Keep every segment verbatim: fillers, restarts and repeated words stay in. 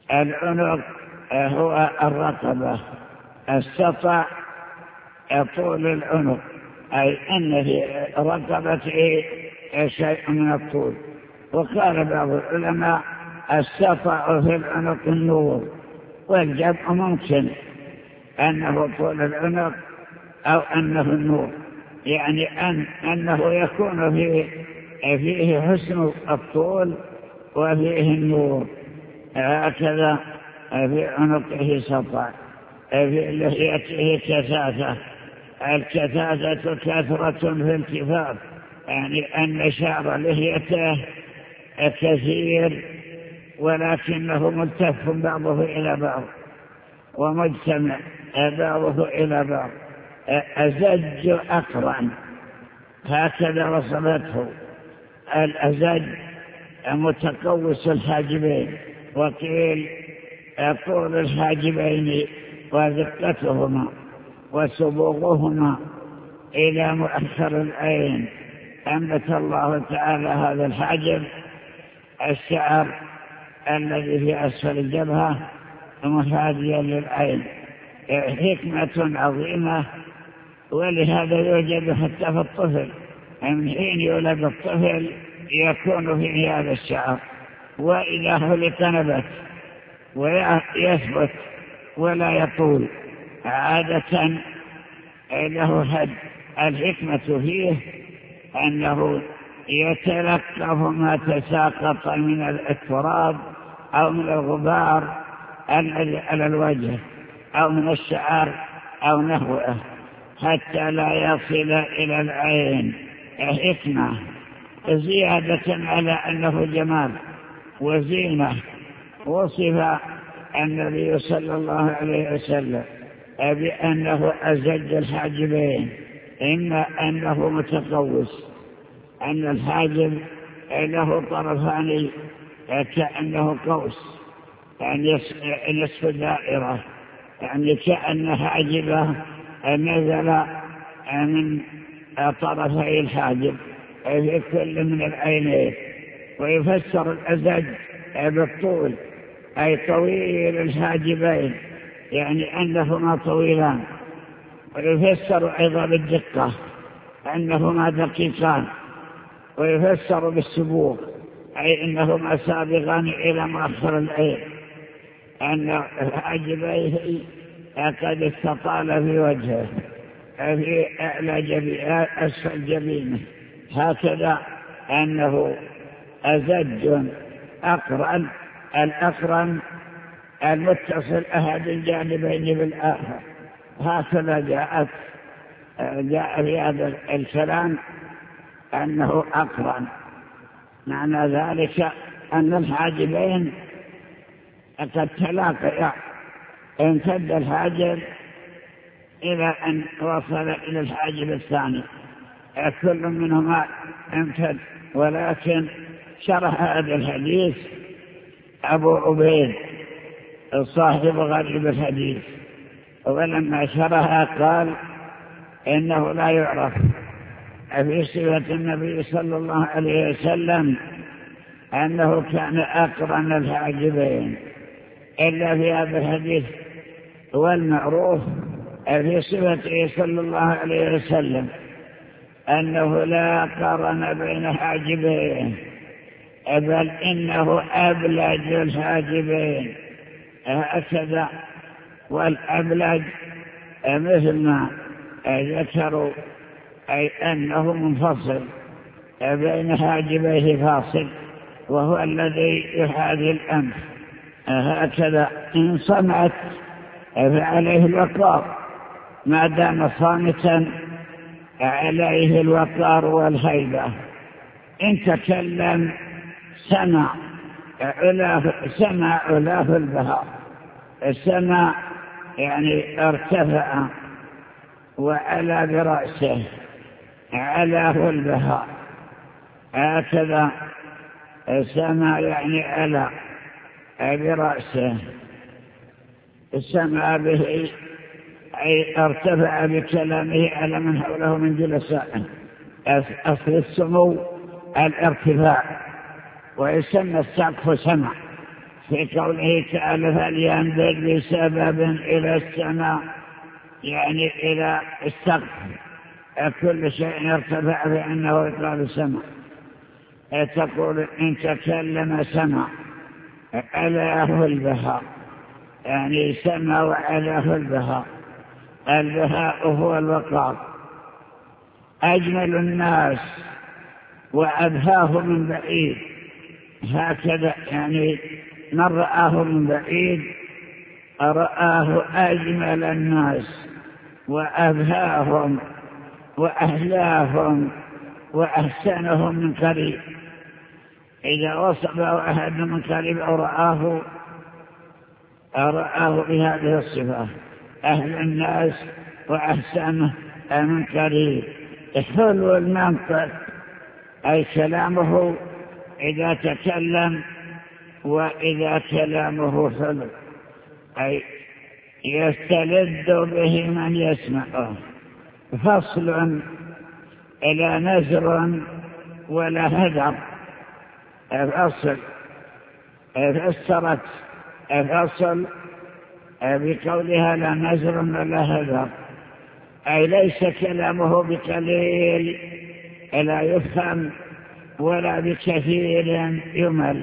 العنق هو الرقبة، السطع طول العنق، أي أن في رقبته شيء من الطول. وقال بعض العلماء السطع في العنق النور، والجمع ممكن أنه طول العنق أو أنه النور، يعني أن أنه يكون فيه, فيه حسن الطول وفيه النور. هكذا في عنقه سطع، في لحيته كثافة، الكثافة كثرة في الكفاف، يعني أن شعر لحيته كثير ولكنه ملتف بعضه إلى بعض ومجتمع بعضه إلى بعض. أزج أقرن، هكذا وصفته. الأزج متقوس الحاجبين، وقيل طول الحاجبين ودقتهما وسبوغهما إلى مؤخر العين. أنبت الله تعالى هذا الحاجب الشعر الذي في أسفل الجبهة محاذيا للعين، حكمة عظيمة. ولهذا يوجد حتى في الطفل، من حين يولد الطفل يكون فيه هذا الشعر، وإذا هلك نبت ويثبت ولا يطول عادة له هد. الحكمة فيه أنه يتلقف ما تساقط من التراب أو من الغبار على الوجه أو من الشعر أو نحوه حتى لا يصل إلى العين. حكمة زيادة على أنه جمال وزينة. وصف النبي صلى الله عليه وسلم بأنه أزج الحاجبين، إما أنه متقوس، أن الحاجب له طرفان كأنه قوس، يعني نصف دائرة، يعني كأن حاجبه نزل من طرفي الحاجب في كل من العينين. ويفسر الأزج بالطول، أي طويل الحاجبين، يعني أنهما طويلان. ويفسر أيضا بالدقة، أنهما دقيقان. ويفسر بالسبوغ، أي أنهما سابغان إلى مؤخر العين، أن حاجبيه قد استطال في وجهه في أعلى جبينه أسفل جبينه، هكذا أنه أزج أقرن. الأقرن المتصل أحد الجانبين بالآخر، هكذا جاءت جاء في هذا الكلام أنه أقرن. معنى ذلك أن الحاجبين قد تلاقيا، امتد الحاجب إلى أن وصل إلى الحاجب الثاني، كل منهما امتد. ولكن شرح هذا الحديث أبو عبيد صاحب غريب الحديث، ولما شرح قال إنه لا يعرف في صفة النبي صلى الله عليه وسلم أنه كان أقرن الحاجبين إلا في هذا الحديث. والمعروف في صفته صلى الله عليه وسلم أنه لا قرن بين حاجبين، بل إنه أبلج الحاجبين، هكذا. والأبلج مثل ما ذكروا، أي أنه منفصل بين حاجبيه فاصل، وهو الذي يحاذي الأنف، هكذا. إن صمت فعليه الوقار، ما دام صامتا عليه الوقار والهيبة. إن تكلم سمع علاه سمع علاه البهاء، السمع يعني ارتفع وعلى برأسه علاه البهاء، هكذا. سمع يعني على برأسه، سمع به أي ارتفع بكلامه على من حوله من جلسائه. أصل السمو الارتفاع، ويسمى السقف سمع، في قوله تعالى فلينظر بسبب إلى السماء، يعني إلى السقف، كل شيء يرتفع فإنه يقال السماء. تقول إن تكلم سمع، ألاه البهاء، يعني سمع وألاه البهاء. البهاء هو الوقار. أجمل الناس وأبهاه من بعيد، هكذا يعني من رآه من بعيد رآه أجمل الناس وأبهاهم وأهلاهم وأحسنهم من قريب. إذا وصفه أحد من قريب أو رآه رآه بهذه الصفة، أهل الناس وأحسنه من قريب. حلو المنطق، أي كلامه إذا تكلم وإذا كلامه حلو، أي يستلذ به من يسمعه. فصل إلى نزر ولا هدر. الأصل فسرت الأصل بقولها لا نزر ولا هدر، أي ليس كلامه بقليل لا يفهم ولا بكثير يمل.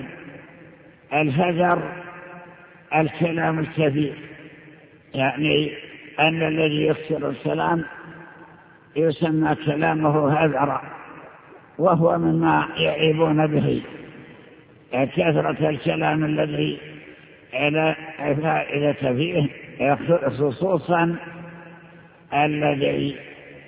الهدر الكلام الكثير، يعني أن الذي يكثر الكلام يسمى كلامه هذرا، وهو مما يعيبون به كثرة الكلام الذي لا فائدة فيه، خصوصا الذي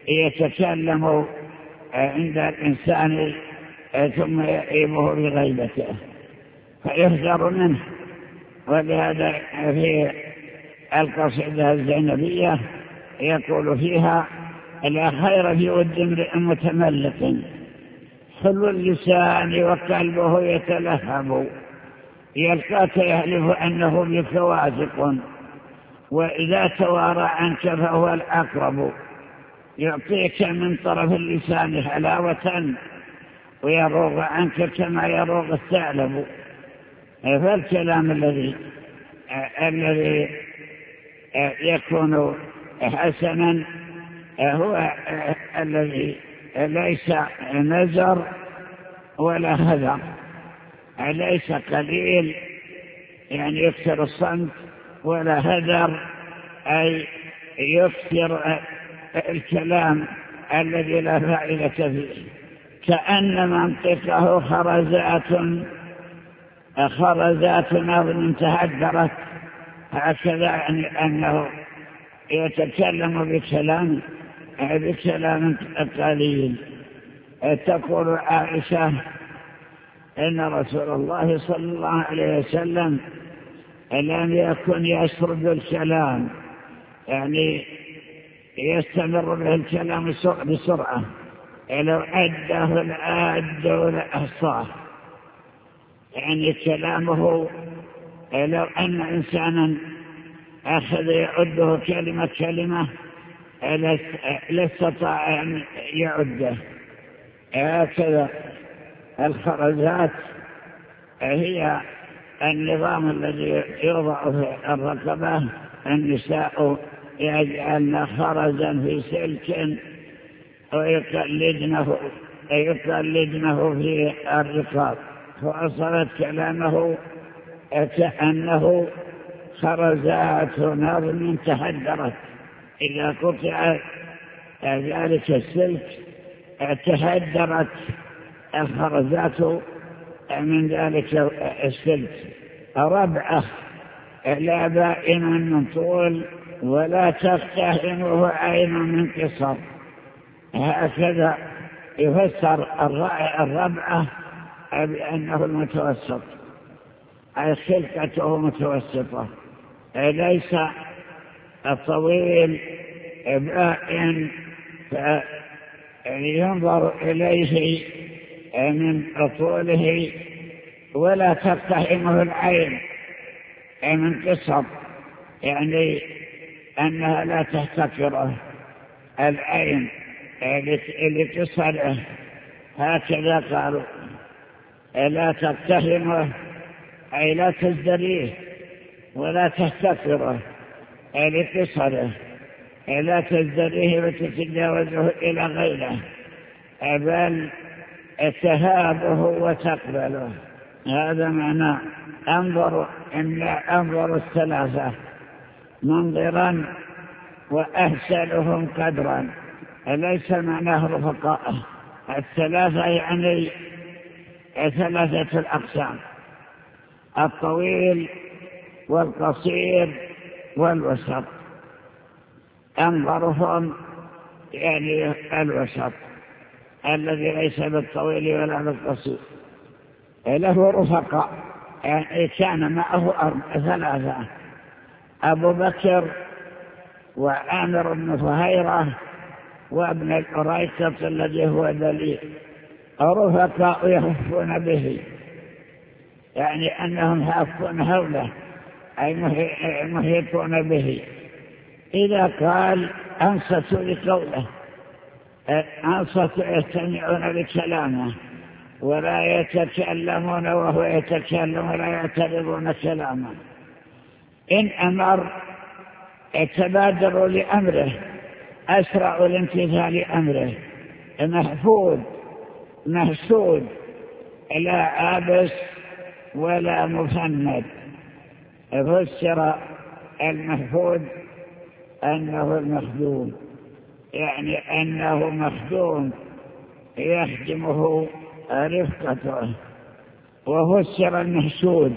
يتكلم عند الإنسان ثم يعيبه بغيبته فيحذر منه. ولهذا في القصيدة الزينبية يقول فيها لا خير في ود امرئ متملق حلو اللسان وقلبه يتلهب، يلقاك يحلف أنه بك واثق وإذا توارى عنك فهو الأقرب، يعطيك من طرف اللسان حلاوة ويروغ عنك كما يروغ الثعلب. فالكلام الذي الذي يكون حسنا هو الذي ليس نزر ولا هذر، ليس قليل يعني يكثر الصمت، ولا هذر أي يكثر الكلام الذي لا فائدة فيه. كأن منطقه خرزات خرزات نظم تهدرت، هكذا يعني أنه يتكلم بكلام بكلام قليل. تقول عائشة إن رسول الله صلى الله عليه وسلم لم يكن يسرد الكلام، يعني يستمر به الكلام بسرعة، لو أده الآد لأحصاه. يعني كلامه لو أن إنسانا أخذ يعده كلمة كلمة لاستطاع أن يعده. هكذا الخرزات هي النظام الذي يوضع في الرقبة. النساء يجعلن خرزا في سلك ويقلدنه يقلدنه في الرقاب، فأصلت كلامه كأنه خرزات نظم تهدرت. إذا قطع ذلك السلك تهدرت الخرزات من ذلك السلك. ربعه لا بائن من طول ولا تفتهمه عين من قصر. هكذا يفسر الربعه بأنه المتوسط، أي خلقته متوسطة، ليس الطويل بائن ينظر إليه من طوله، ولا تفتهمه العين من قصر، يعني أنها لا تحتقره العين لقصره. هكذا قالوا لا تفتهمه أي لا تزدريه ولا تحتقره أي لقصره، أي لا تزدريه وتتجاوزه إلى غيره، بل تهابه وتقبله. هذا معنى انظر إن انظر الثلاثة منظرا وأحسنهم قدرا، ليس معناه رفقاء. الثلاثة يعني ثلاثة الأقسام: الطويل والقصير والوسط. أنظرهم يعني الوسط الذي ليس بالطويل ولا بالقصير، له رفقاء يعني كان معه ثلاثة: أبو بكر وعامر بن فهيرة وابن الأريكط الذي هو دليل. رفقاء يهفون به يعني أنهم يهفون حوله أي محيطون به. إذا قال أنصتوا لقوله أنصتوا يستمعون لكلامه ولا يتكلمون وهو يتكلم ولا يعترضون كلامه. إن أمر تبادروا لأمره، أسرعوا لامتثال أمره، محفوظ محسود، لا عابس ولا مفند. فسر المحفوظ أنه المخدوم، يعني أنه مخدوم يخدمه رفقته. وفسر المحسود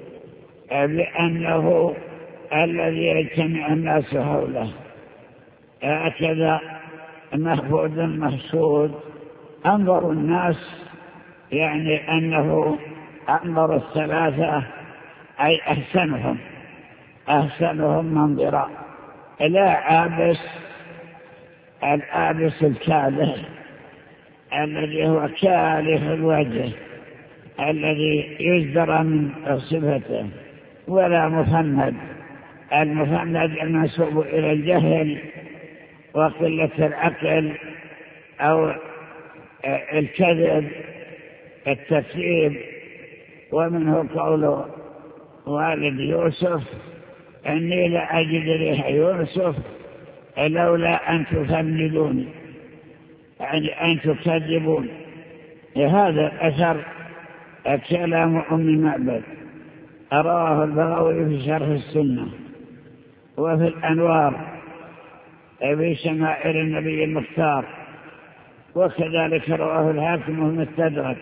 بأنه الذي يجتمع الناس حوله. هكذا محفوظ محسود. أنظر الناس يعني أنه أنظر الثلاثة أي أحسنهم أحسنهم منظرا، لا عابس. العابس الكاله الذي هو كاله الوجه الذي يزدر من صفته، ولا مفند. المفند المنسوب إلى الجهل وقلة العقل أو الكذب التكذيب. ومنه قول والد يوسف: إني لأجد ريح يوسف لولا أن تفندوني، يعني أن تكذبون. هذا الأثر كلام أم معبد، أراه البغوي في شرح السنة وفي الأنوار في شمائل النبي المختار، وكذلك رواه الحاكم المستدرك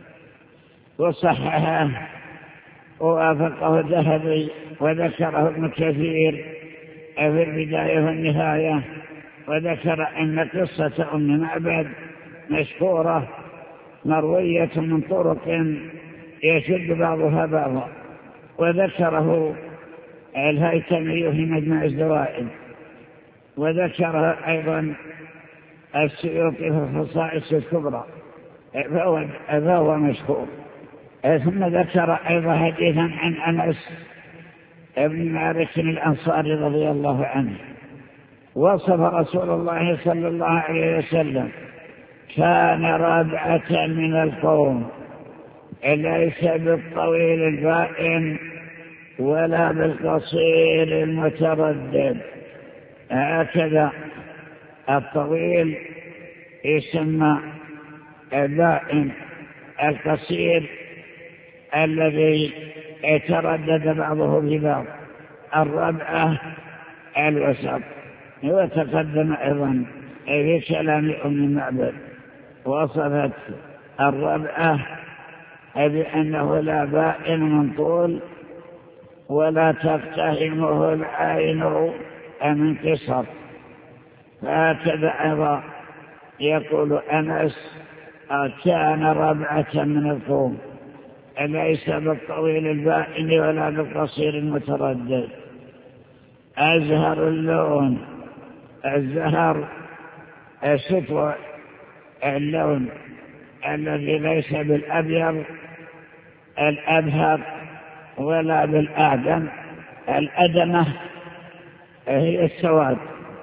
وصححه ووافقه الذهبي، وذكره ابن كثير في البداية والنهاية، وذكر أن قصة أم معبد مشهورة مروية من طرق يشد بعضها بعضا، وذكره الهيثمي في مجمع الزوائد، وذكر أيضا السيوطي في الخصائص الكبرى، فهو, فهو مشهور. ثم ذكر أيضا حديثا عن أنس ابن مالك الأنصاري رضي الله عنه، وصف رسول الله صلى الله عليه وسلم: كان رابعة من القوم، ليس بالطويل البائن ولا بالقصير المتردد. هكذا الطويل يسمى البائن، القصير الذي يتردد بعضه ببعض، الربعة الوسط. وتقدم أيضا في كلام أم معبد وصفت الربعة بأنه لا بائن من طول ولا تقتهمه العين من قصر. فهكذا أيضا يقول أنس: كان ربعة من القوم، ليس بالطويل البائن ولا بالقصير المتردد. أزهر اللون، الزهر ستر اللون الذي ليس بالأبيض الأبهر ولا بالآدم. الأدمة هي السواد،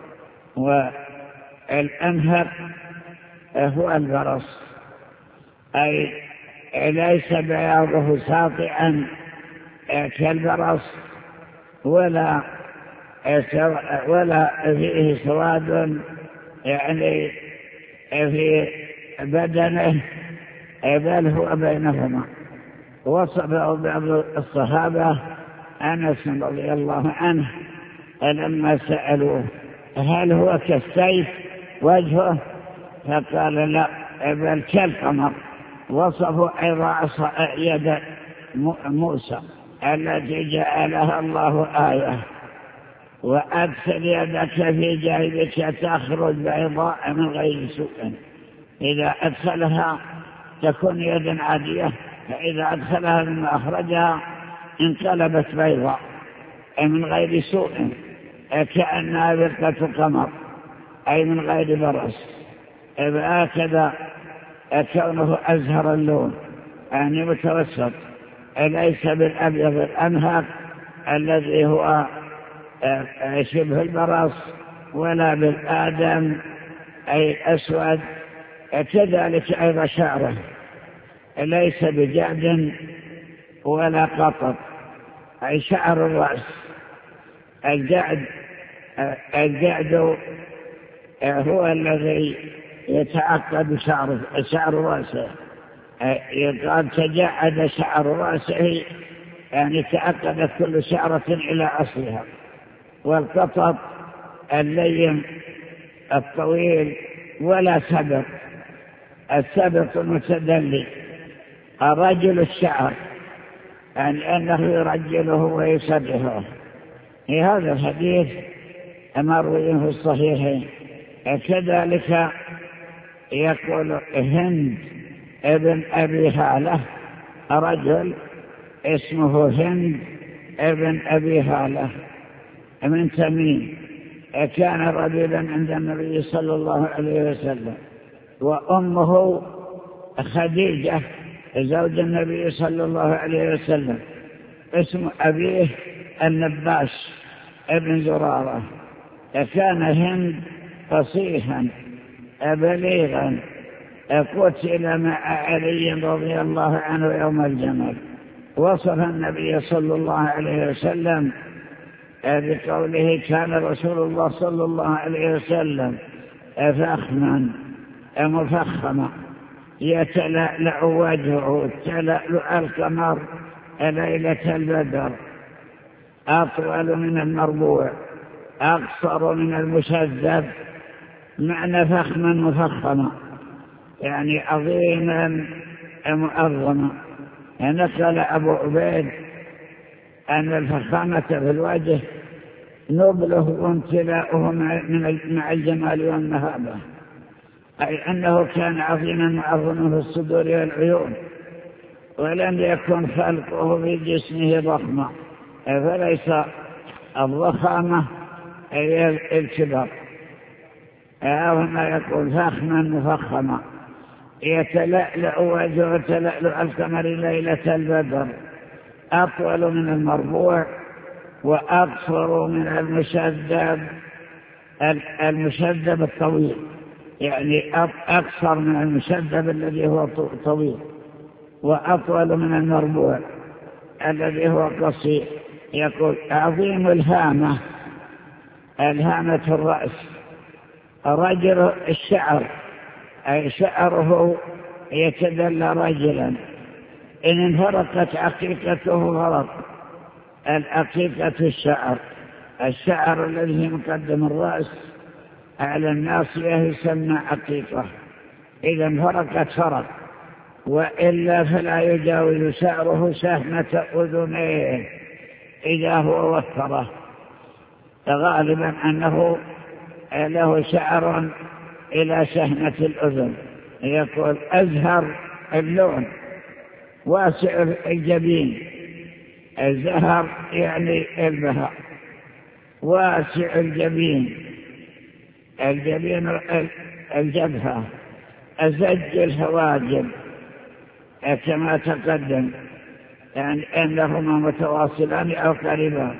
والأنهر هو البرص، أي ليس بياضه ساطعا كالبرص ولا ولا فيه سواد يعني في بدنه، بل هو بينهما. وصفه بعض الصحابة أنس رضي الله عنه لما سألوه هل هو كالسيف وجهه، فقال لا بل كالقمر. وصفوا أيضا يد موسى التي جعلها الله آية: وأدخل يدك في جيبك تخرج بيضاء من غير سوء. إذا أدخلها تكون يد عادية، فإذا أدخلها مما أخرجها انقلبت بيضاء من غير سوء، كأنها برقة قمر، أي من غير برص. هكذا كونه أزهر اللون، يعني متوسط، ليس بالأبيض الأنهق الذي هو شبه البرص، ولا بالآدم أي الأسود. كذلك أيضا شعره ليس بجعد ولا قطط، أي شعر الرأس. الجعد الجعد هو الذي يتعقد شعر شعر رأسه، يقال تجعد شعر رأسه، يعني تعقدت كل شعرة إلى أصلها. والقطط اللين الطويل، ولا سبط، السبط المتدلي. الرجل الشعر يعني أنه يرجله ويسرحه. في هذا الحديث مروي في الصحيحين. كذلك يقول هند ابن أبي هالة، رجل اسمه هند ابن أبي هالة من تميم، كان رجلا عند النبي صلى الله عليه وسلم، وأمه خديجة زوج النبي صلى الله عليه وسلم. اسم أبيه النباش ابن زرارة. كان هند فصيحا بليغا، قتل مع علي رضي الله عنه يوم الجمل. وصف النبي صلى الله عليه وسلم بقوله: كان رسول الله صلى الله عليه وسلم فخما مفخما يتلألأ وجهه تلألؤ القمر ليلة البدر، أطول من المربوع، أقصر من المشذب. معنى فخما مفخما يعني عظيما مؤظما. نقل أبو عبيد أن الفخامة في الوجه نبله وامتلاؤه مع الجمال والمهابة، أي أنه كان عظيما معظما في الصدور والعيون، ولم يكن خلقه في جسمه ضخما، فليس الضخامة هي الكبر. هنا يقول فخما مفخما يتلألأ وجهه تلألؤ القمر ليلة البدر، أطول من المربوع وأقصر من المشذب. المشذب الطويل يعني أقصر من المشذب الذي هو طويل، وأطول من المربوع الذي هو قصير. يقول عظيم الهامة، الهامة الرأس، رجل الشعر أي شعره يتدلى رجلا. إن انفرقت عقيقته غلط. العقيقة الشعر، الشعر الذي مقدم الرأس على الناصية يسمى عقيقة. إذا انفرقت فرق، وإلا فلا يجاوز شعره شهمة أذنيه إذا هو وفره. غالبا أنه له شعر إلى شهمة الأذن. يقول أزهر اللون، واسع الجبين. الزهر يعني البهاء، واسع الجبين، الجبين الجبهة، أزج الهواجب كما تقدم، يعني أنهما متواصلان أو قريبان.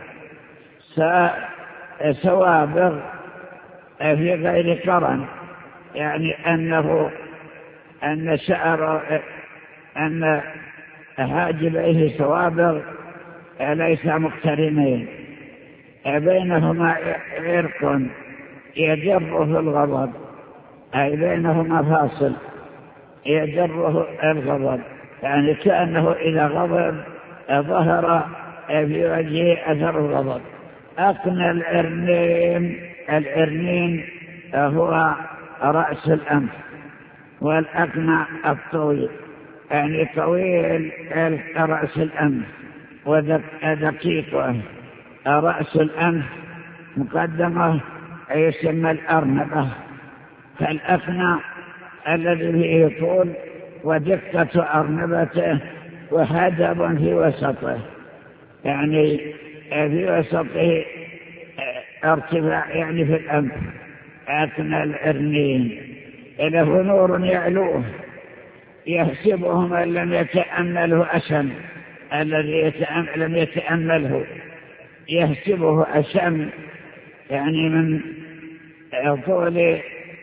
سوابغ في غير قرن، يعني أنه أن شعر أن هاجبيه سوابغ ليس مقترنين، بينهما عرق يجره الغضب، أي بينهما فاصل يجره الغضب، يعني كأنه إذا غضب ظهر في وجهه أثر الغضب. أقنى الإرنين، الإرنين هو رأس الأنف، والأقنى الطويل، يعني طويل رأس الأنف ودقيقه. رأس الأنف مقدمه يسمى الأرنبة، فالأقنى الذي فيه طول ودقة أرنبته وهدب في وسطه، يعني في وسطه ارتفاع، يعني في الأنف. أقنى الإرنين له نور يعلوه يحسبه من لم يتأمله أشم، الذي لم يتأمله يحسبه أشم، يعني من طول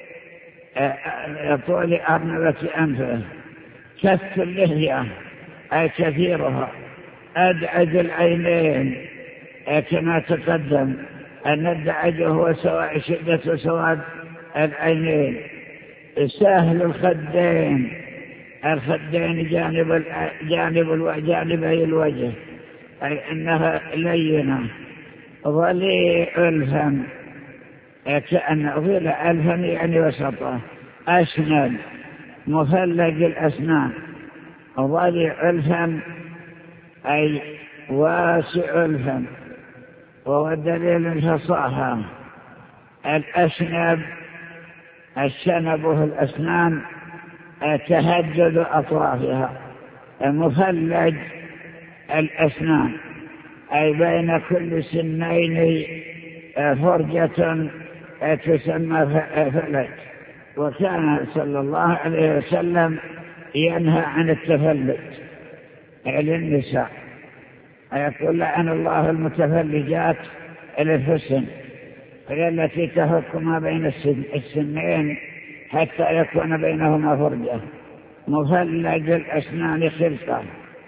طول أرنبة أنفه. كث اللحية أي كثيرها. أدعج العينين كما تقدم أن الدعج هو سواء شدة سواد العينين. سهل الخدين، الخدين جانب جانب جانبي الوجه، أي أنها لينة. ضليع الفم، كأن ضلع الفم يعني وسطه. أسنان، مفلج الأسنان. ضليع الفم أي واسع الفم، وهو دليل الفصاحة. الأشنب، الشنب في الأسنان تهجد أطرافها. مفلج الأسنان أي بين كل سنين فرجة تسمى فلج. وكان صلى الله عليه وسلم ينهى عن التفلج للنساء، يقول لعن الله المتفلجات للحسن، هي التي تهك ما بين السنين حتى يكون بينهما فرجة. مفلج الأسنان خلقة.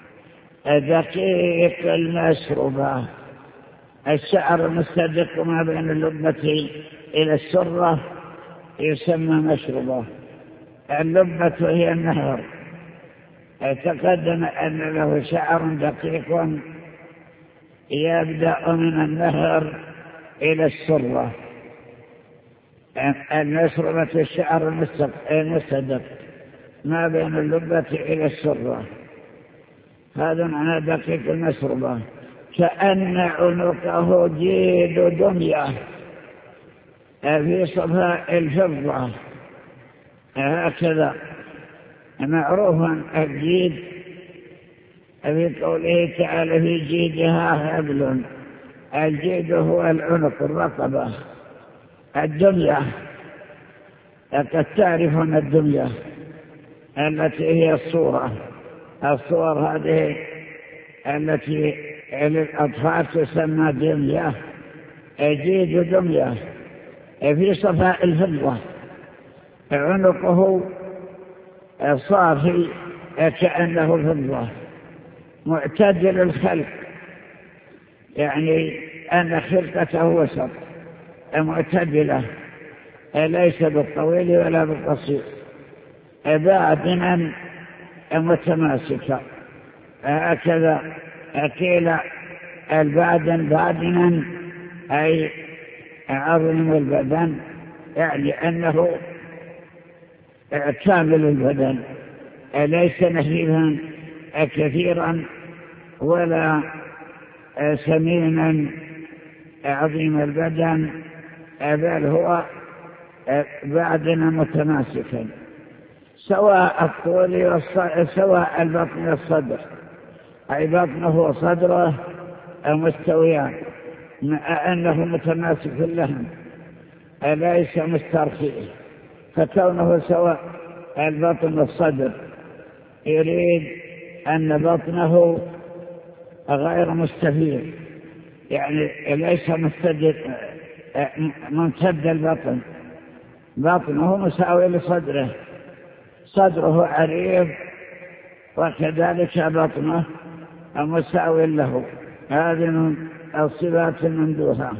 دقيق المسربة، الشعر المستدق ما بين اللبة إلى السرة يسمى مسربة. اللبة هي النهر. تقدم أن له شعر دقيق يبدأ من النهر إلى السرة. المسربة الشعر المستدق ما بين اللبة إلى السرة، هذا معنى دقيق المسربة. كأن عنقه جيد دمية في صفاء الفضة، هكذا معروفا الجيد في قوله تعالى في جيدها حبل. الجيد هو العنق، الرقبة. الدمية قد تعرفون الدمية التي هي الصورة، الصور هذه التي للأطفال تسمى دمية. جيد دمية في صفاء الفضة، عنقه صافي كأنه فضة. معتدل الخلق، يعني أن خلقته وسط معتدلة، ليس بالطويل ولا بالقصير. باعدنا متماسكة، هكذا قيل البعدن بعدنا أي عظم البدن، يعني أنه كامل البدن، ليس نحيفا كثيرا ولا سمينا عظيم البدن، بل هو بعدنا متماسكا سواء الطول سواء البطن والصدر، أي بطنه وصدره مستويان، مع أنه متماسك لهم ليس مسترخيه. فكونه سواء البطن والصدر يريد أن بطنه غير مستفيد، يعني ليس مستجد ممتد البطن، بطنه مساوي لصدره، صدره عريض وكذلك بطنه مساوي له، هذه من الصفات الممدوحة.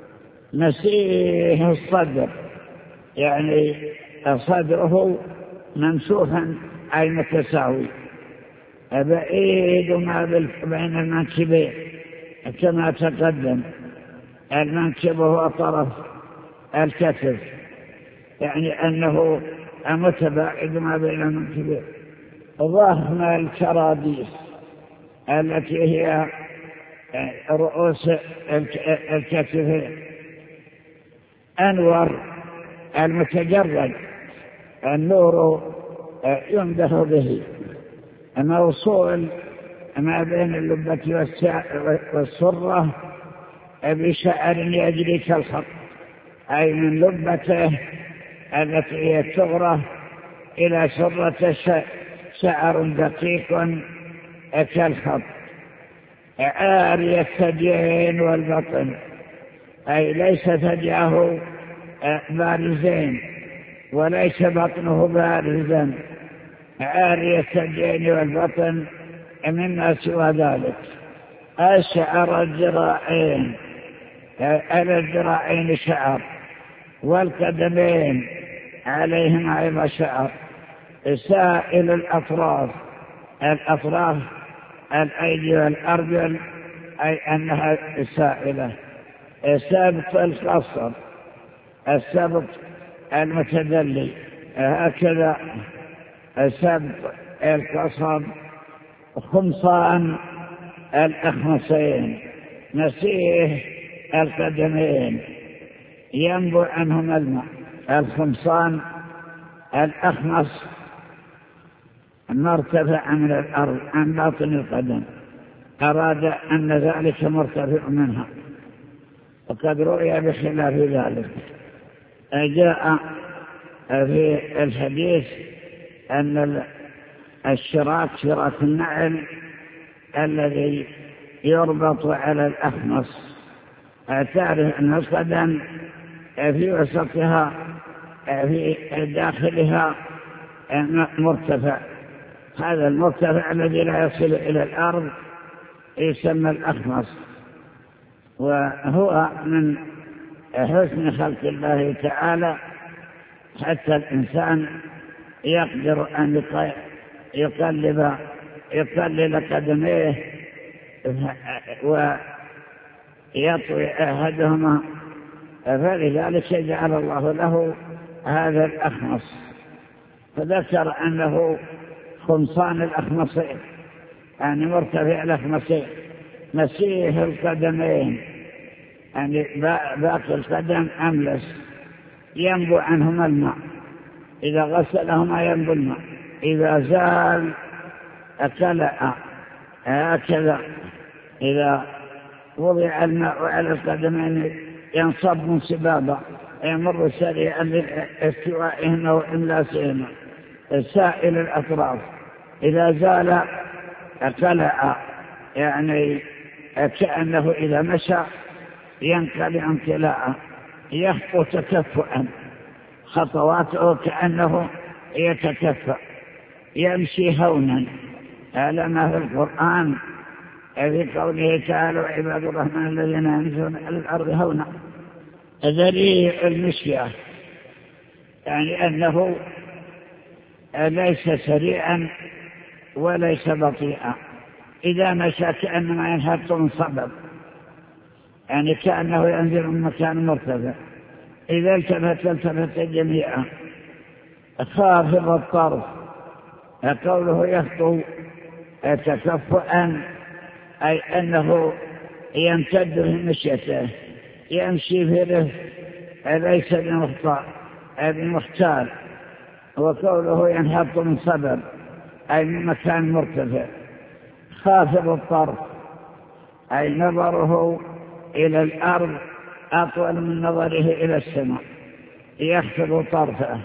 نسيه الصدر، يعني صدره ممسوحا أي متساوي، بعيد ما بين المنكبين كما تقدم. المنكب هو طرف الكتف، يعني أنه متباعد ما بين المنكبين. ضخم الكراديس التي هي رؤوس الكتفين. أنور المتجرد، النور يمدح به، موصول ما بين اللبة والسرة بشعر يجري كالخط، أي من لبته التي هي الثغرة إلى سرة شعر دقيق كالخط. عاري الثديين والبطن، أي ليس ثدياه بارزين وليس بطنه بارزا، عاري الثديين والبطن مما سوى ذلك. أشعر الذراعين، على الذراعين شعر، والقدمين عليهم أيضا شعر. سائل الأطراف، الأطراف الأيدي والأرجل، أي أنها سائلة. سابط القصر، السبط المتدلي، هكذا سابط القصر. خمصان الأخمصين، نسيه القدمين، ينبع عنهما الماء. الخمصان الأخمص مرتفع من الأرض عن باطن القدم، أراد أن ذلك مرتفع منها، وقد رؤي بخلاف ذلك. جاء في الحديث أن الشراك، شراك النعل الذي يربط على الأخمص، تعرف أن القدم في وسطها في داخلها مرتفع، هذا المرتفع الذي لا يصل إلى الأرض يسمى الأخمص. وهو من حسن خلق الله تعالى حتى الإنسان يقدر أن يقلب يقلل قدميه ويطوي أحدهما، فلذلك جعل الله له هذا الأخمص. فذكر أنه خمصان الأخمصين، يعني مرتفع الأخمصين. مسيح القدمين، يعني باقي القدم أملس، ينبع عنهما الماء، إذا غسلهما ينبع الماء، إذا زال أكلأ، هكذا إذا وضع الماء على القدمين ينصب انصبابا، يمر سريعا لاستوائهما وإملاسهما. سائل الأطراف، إذا زال أكلأ، يعني كأنه إذا مشى ينقل انقلاعا، يخطو تكفؤا، خطواته كأنه يتكفأ، يمشي هونا. هذا ما في القرآن في قوله تعالى: وعباد الرحمن الذين يمشون على الأرض هونا. ذريع المشية، يعني أنه ليس سريعا وليس بطيئا، إذا مشى كأنما ينهض من صبب، يعني كأنه ينزل من مكان مرتفع. إذا التفت التفت جميعا. خافض الطرف، قوله يخطو تكفؤا، أي أنه يمتد في مشيته، يمشي في رفق، ليس بمختال. وقوله ينهض من صبب، أي من مكان مرتفع. خافض الطرف، أي نظره إلى الأرض أطول من نظره إلى السماء، يخفض طرفه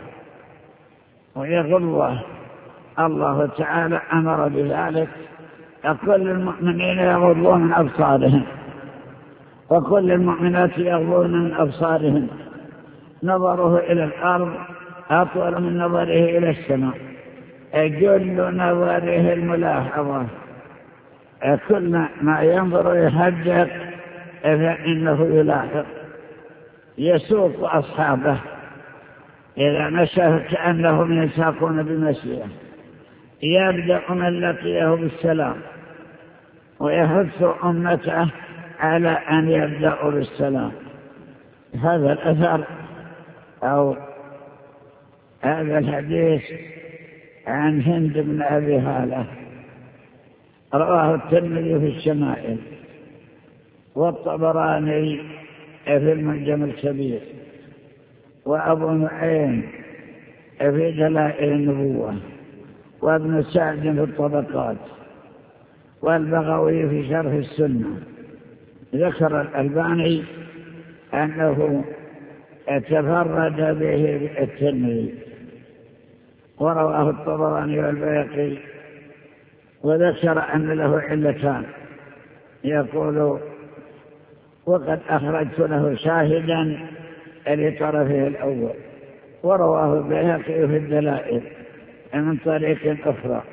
ويغلظه. الله تعالى أمر بذلك، كل المؤمنين يغضون من أبصارهم وكل المؤمنات يغضون من أبصارهم. نظره إلى الأرض أطول من نظره إلى السماء، جل نظره الملاحظة، كل ما ينظر يحدق فإنه يلاحظ يسوق أصحابه إذا مشى كأنهم يساقون بمشيه يبدأ من لقيه بالسلام ويحث أمته على أن يبدأوا بالسلام. هذا الأثر أو هذا الحديث عن هند بن أبي هالة رواه الترمذي في الشمائل والطبراني في المعجم الكبير وأبو نعيم في دلائل النبوة وابن سعد في الطبقات والبغوي في شرح السنة. ذكر الألباني أنه تفرد به الترمذي ورواه الطبراني والبيهقي وذكر أن له علتان يقول وقد أخرجت له شاهدا لطرفه الأول ورواه البيهقي في الدلائل من طريق أخرى.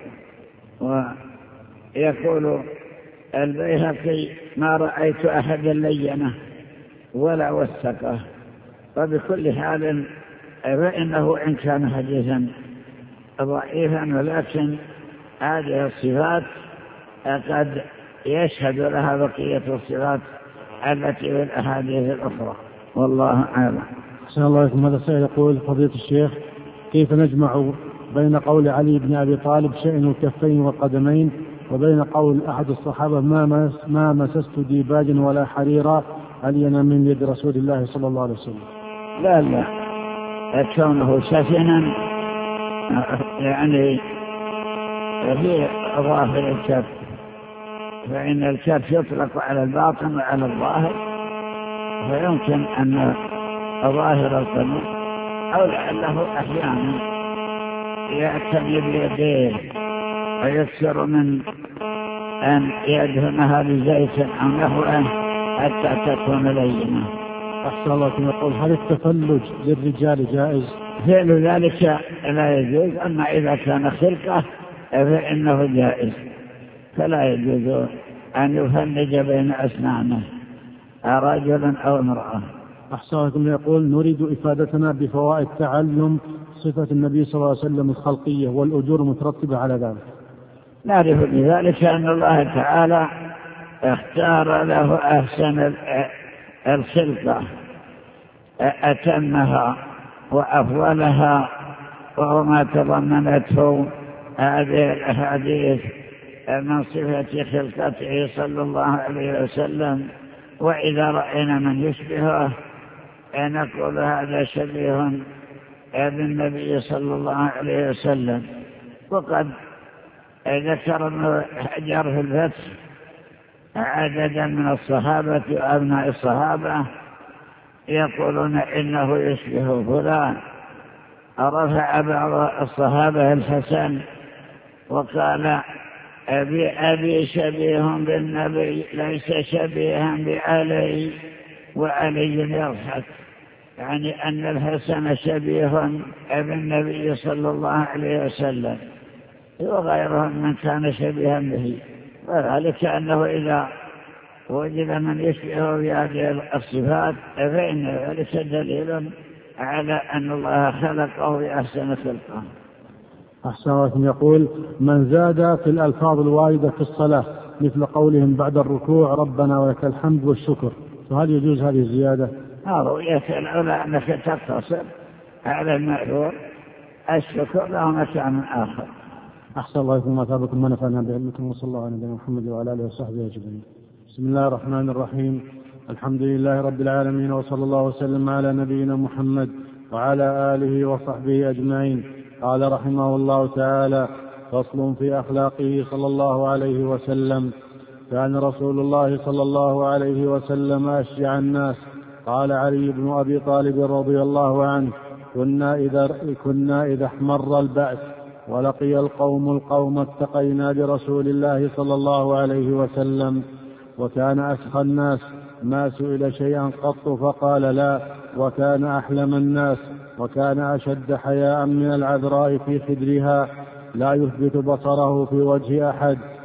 ويقول البيهقي ما رأيت أحدا لينه ولا وثقه وبكل حال فإنه إن كان حديثا ضعيفا ولكن هذه الصفات قد يشهد لها بقية الصفات التي في الأحاديث الأخرى والله أعلم. أحسن الله عليكم. هذا السائل يقول فضيلة الشيخ كيف نجمع بين قول علي بن أبي طالب شأن الكفين والقدمين وبين قول أحد الصحابة ما, مس ما مسست ديباجا ولا حريرا ألين من يد رسول الله صلى الله عليه وسلم؟ لا لا كونه سفنا يعني في ظاهر الكف فإن الكف يطلق على الباطن وعلى الظاهر فيمكن أن ظاهر القدم أو لعله أحيانا يعتني بيديه ويكثر من أن يدهنها بزيت أو نحوه حتى تكون لينة. أحسن الله كما يقول هل التفلج للرجال جائز؟ فعل ذلك لا يجوز، أما إذا كان خلقه فإنه جائز فلا يجوز أن يفلج بين أسنانه رجل أو امرأة. أحسن الله كما يقول نريد إفادتنا بفوائد تعلم صفة النبي صلى الله عليه وسلم الخلقية والأجور مترتبة على ذلك. نعرف بذلك أن الله تعالى اختار له أحسن الخلقة أتمها وأفضلها وهو ما تضمنته هذه الأحاديث من صفة خلقته صلى الله عليه وسلم. وإذا رأينا من يشبهه نقول هذا شبيه بالنبي صلى الله عليه وسلم. وقد ذكر ابن حجر في الفتح عددا من الصحابة وأبناء الصحابة يقولون إنه يشبه فلان. رفع بعض الصحابة الحسن وقال أبي أبي شبيه بالنبي ليس شبيها بعلي وعلي يضحك، يعني أن الحسن شبيه بالنبي صلى الله عليه وسلم وغيرهم من كان شبيها به. وذلك أنه إذا وجد من يشبهه بهذه الصفات فإن ذلك دليل على أن الله خلقه بأحسن خلقه. أحسن الله يقول من زاد في الألفاظ الواردة في الصلاة مثل قولهم بعد الركوع ربنا ولك الحمد والشكر فهل يجوز هذه الزيادة؟ رؤية العلماء أنك تقتصر على المأثور الشكر له مكان آخر. أحسن الله يكون مثابكم ونفعنا بعلمكم وصلى الله على نبينا محمد وعلى آله وصحبه أجمعين. بسم الله الرحمن الرحيم. الحمد لله رب العالمين وصلى الله وسلم على نبينا محمد وعلى آله وصحبه أجمعين. قال رحمه الله تعالى فصل في أخلاقه صلى الله عليه وسلم. كان رسول الله صلى الله عليه وسلم أشجع الناس. قال علي بن أبي طالب رضي الله عنه كنا إذا, كنا إذا احمر البأس ولقي القوم القوم اتقينا برسول الله صلى الله عليه وسلم. وكان أسخى الناس ما سئل شيئا قط فقال لا. وكان أحلم الناس وكان أشد حياء من العذراء في خدرها لا يثبت بصره في وجه أحد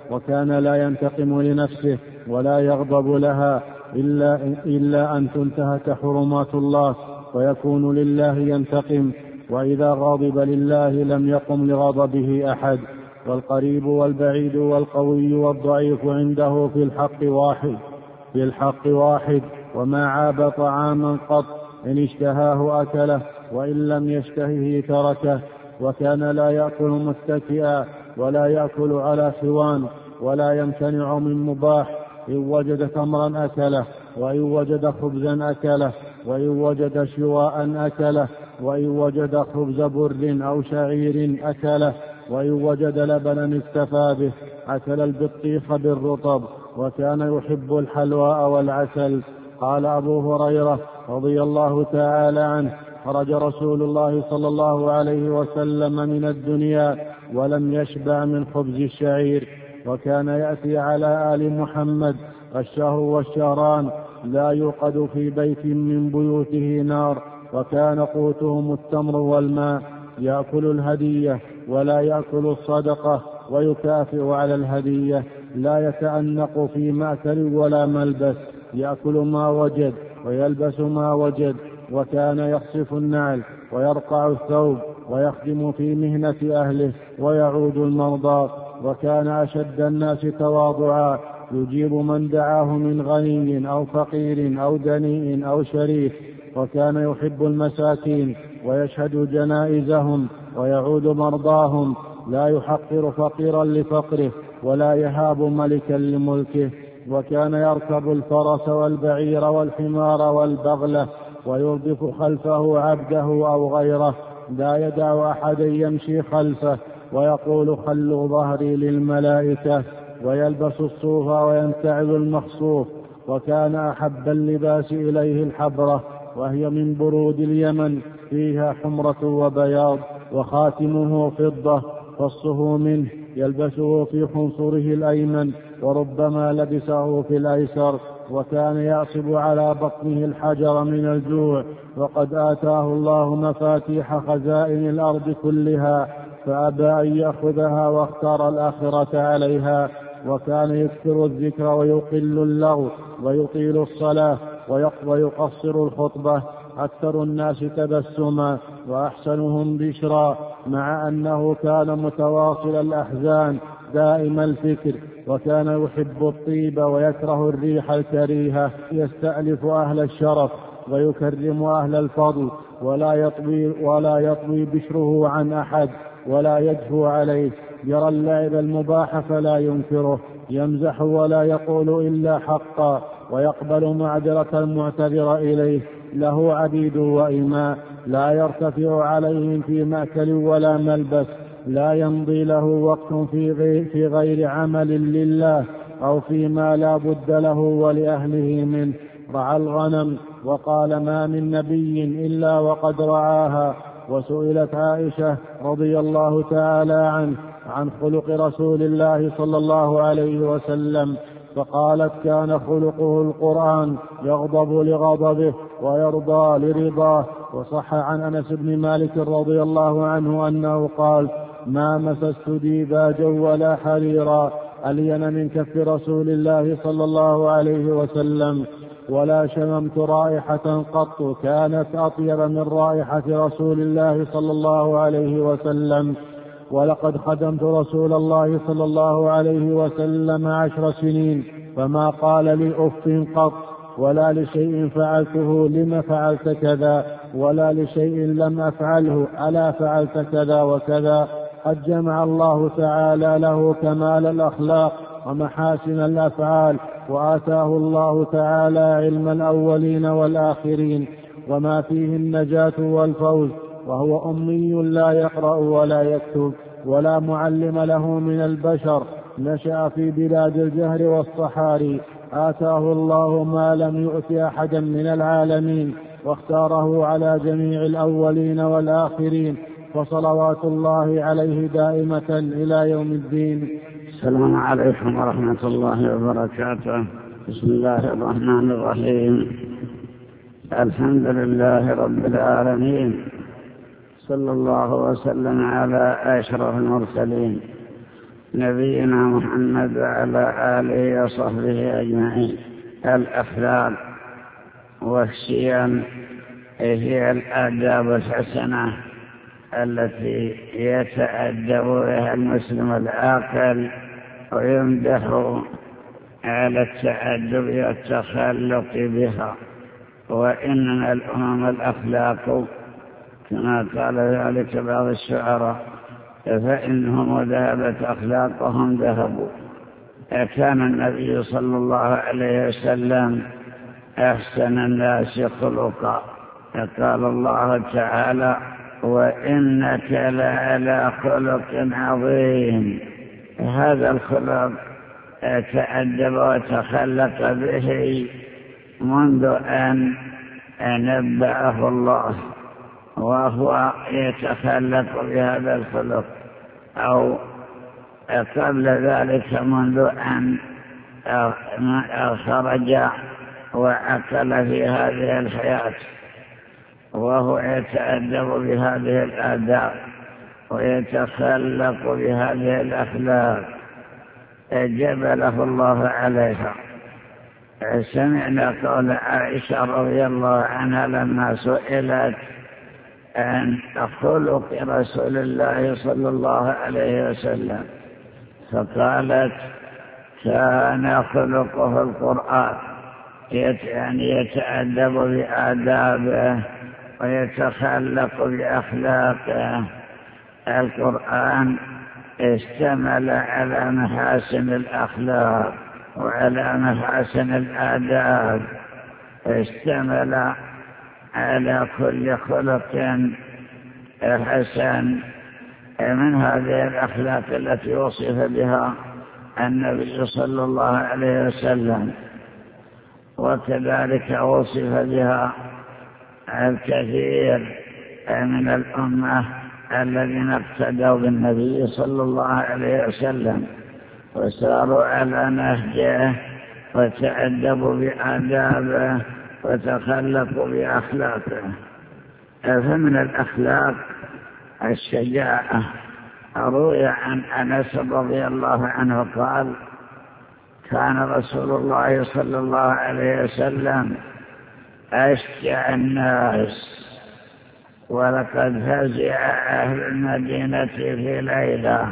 وكان لا ينتقم لنفسه ولا يغضب لها إلا, إلا أن تنتهك حرمات الله ويكون لله ينتقم، وإذا غضب لله لم يقم لغضبه أحد. والقريب والبعيد والقوي والضعيف عنده في الحق واحد في الحق واحد وما عاب طعاما قط، إن اشتهاه أكله وإن لم يشتهه تركه. وكان لا يأكل متكئا ولا يأكل على خوان ولا يمتنع من مباح، إن وجد تمرا أكله وإن وجد خبزا أكله وإن وجد شواء أكله وإن وجد خبز بر أو شعير أكله وإن وجد لبنا اكتفى به. أكل البطيخ بالرطب، وكان يحب الحلواء والعسل. قال أبو هريرة رضي الله تعالى عنه: خرج رسول الله صلى الله عليه وسلم من الدنيا ولم يشبع من خبز الشعير، وكان يأتي على آل محمد الشهر والشهران لا يوقد في بيت من بيوته نار، وكان قوتهم التمر والماء. يأكل الهدية ولا يأكل الصدقة، ويكافئ على الهدية، لا يتأنق في مأكل ولا ملبس، يأكل ما وجد ويلبس ما وجد. وكان يخصف النعل ويرقع الثوب ويخدم في مهنة أهله ويعود المرضى. وكان أشد الناس تواضعا، يجيب من دعاه من غني أو فقير أو دنيء أو شريف. وكان يحب المساكين ويشهد جنائزهم ويعود مرضاهم، لا يحقر فقيرا لفقره ولا يهاب ملكا لملكه. وكان يركب الفرس والبعير والحمار والبغلة ويردف خلفه عبده أو غيره، لا يدع أحدا يمشي خلفه، ويقول: خلوا ظهري للملائكة. ويلبس الصوف وينتعل المخصوف. وكان أحب اللباس إليه الحبرة، وهي من برود اليمن، فيها حمرة وبياض، وخاتمه فضة، فصه منه، يلبسه في خنصره الأيمن، وربما لبسه في الأيسر. وكان يعصب على بطنه الحجر من الجوع، وقد آتاه الله مفاتيح خزائن الأرض كلها، فأبى أن يأخذها واختار الآخرة عليها. وكان يكثر الذكر ويقل اللغو ويطيل الصلاة ويقصر الخطبة، أكثر الناس تبسما وأحسنهم بشرا، مع أنه كان متواصل الأحزان دائم الفكر. وكان يحب الطيب ويكره الريح الكريهة، يستألف أهل الشرف ويكرم أهل الفضل، ولا يطوي, ولا يطوي بشره عن أحد ولا يجفو عليه. يرى اللعب المباح فلا ينكره، يمزح ولا يقول إلا حقا، ويقبل معذرة المعتذر إليه. له عبيد وإماء، لا يرتفع عليهم في مأكل ولا ملبس، لا يمضي له وقت في غير, في غير عمل لله أو فيما لا بد له ولأهله منه. رعى الغنم، وقال: ما من نبي إلا وقد رعاها. وسئلت عائشة رضي الله تعالى عنه عن خلق رسول الله صلى الله عليه وسلم، فقالت: كان خلقه القرآن، يغضب لغضبه ويرضى لرضاه. وصح عن أنس بن مالك رضي الله عنه أنه قال: ما مسست ديباجا ولا حريرا ألين من كف رسول الله صلى الله عليه وسلم، ولا شممت رائحة قط كانت أطيب من رائحة رسول الله صلى الله عليه وسلم. ولقد خدمت رسول الله صلى الله عليه وسلم عشر سنين، فما قال لي أف قط، ولا لشيء فعلته لم فعلت كذا، ولا لشيء لم أفعله ألا فعلت كذا وكذا. قد جمع الله تعالى له كمال الأخلاق ومحاسن الأفعال، وآتاه الله تعالى علم الأولين والآخرين وما فيه النجاة والفوز، وهو أمي لا يقرأ ولا يكتب ولا معلم له من البشر، نشأ في بلاد الجهر والصحاري، آتاه الله ما لم يؤت أحدا من العالمين، واختاره على جميع الأولين والآخرين، فصلوات الله عليه دائمة إلى يوم الدين. السلام عليكم ورحمة الله وبركاته. بسم الله الرحمن الرحيم. الحمد لله رب العالمين، صلى الله وسلم على أشرف المرسلين نبينا محمد وعلى آله وصحبه أجمعين. الأخلاق والشيم هي الآداب الحسنة التي يتأدب بها المسلم العاقل ويمدح على التأدب والتخلق بها. وإن من الأمم الأخلاق كما قال ذلك بعض الشعراء فإنهم ذهبت أخلاقهم ذهبوا. كان النبي صلى الله عليه وسلم أحسن الناس خلقا، قال الله تعالى وإنك لعلى خلق عظيم. هذا الخلق تأدب وتخلق به منذ أن نبأه الله، وهو يتخلق بهذا الخلق أو قبل ذلك منذ أن خرج وعقل في هذه الحياة، وهو يتأدب بهذه الآداب ويتخلق بهذه الأخلاق جبله الله عليها. سمعنا قول عائشة رضي الله عنها لما سئلت عن خلق رسول الله صلى الله عليه وسلم فقالت كان خلقه القرآن، يعني يتأدب بآدابه ويتخلق بأخلاقه. القرآن اشتمل على محاسن الأخلاق وعلى محاسن الآداب، اشتمل على كل خلق حسن من هذه الأخلاق التي وصف بها النبي صلى الله عليه وسلم، وكذلك وصف بها الكثير من الأمة الذين اقتدوا بالنبي صلى الله عليه وسلم وساروا على نهجه وتأدبوا بآدابه وتخلقوا بأخلاقه. فمن الأخلاق الشجاعة. روي عن أنس رضي الله عنه قال كان رسول الله صلى الله عليه وسلم أشجع الناس، ولقد فزع أهل المدينة في ليلة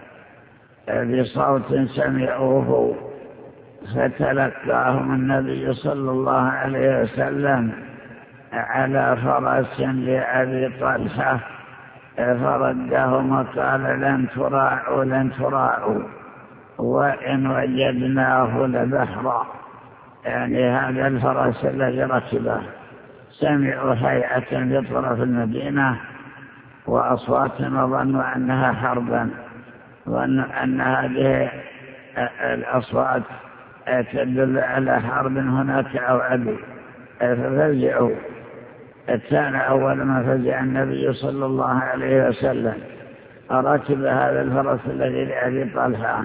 بصوت سمعوه فتلقاهم النبي صلى الله عليه وسلم على فرس لأبي طلحة فردهم وقال لن تراعوا لن تراعوا وإن وجدناه لبحرا، يعني هذا الفرس الذي ركبه. سمعوا هيئة في طرف المدينة وأصوات وظنوا أنها حربا، وأن أن هذه الأصوات تدل على حرب هناك أو عدو، ففزعوا. كان أول ما فزع النبي صلى الله عليه وسلم ركب هذا الفرس الذي لأبي طلحة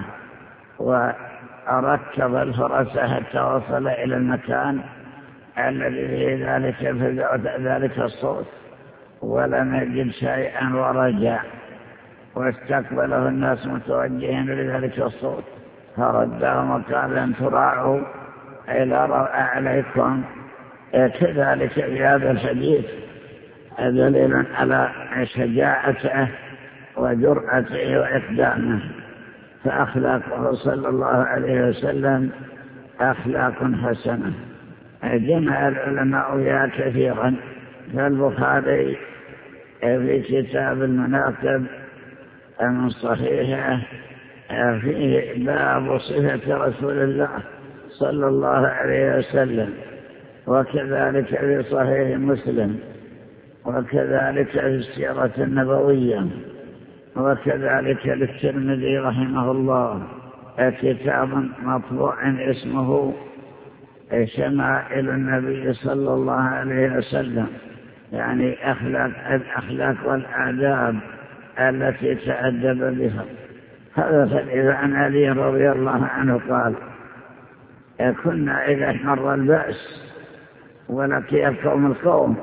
وركب الفرس حتى وصل إلى المكان الذي فيه ذلك الفزع ذلك الصوت، ولم يجد شيئا ورجع، واستقبله الناس متوجهين لذلك الصوت، فردهم وقال لن تراعوا إلى رأى عليكم. كذلك في هذا الحديث دليل على شجاعته وجرأته وإقدامه. فأخلاقه صلى الله عليه وسلم أخلاق حسنة. جمع العلماء فيها كثيرا، فالبخاري في كتاب المناقب من صحيحه فيه باب صفة رسول الله صلى الله عليه وسلم، وكذلك في صحيح مسلم، وكذلك في السيرة النبوية، وكذلك للترمذي رحمه الله كتاب مطبوع اسمه شمائل النبي صلى الله عليه وسلم، يعني أخلاق الأخلاق والآداب التي تأدب بها. هذا فإذا عن علي رضي الله عنه قال كنا إذا مر البأس ولقي القوم القوم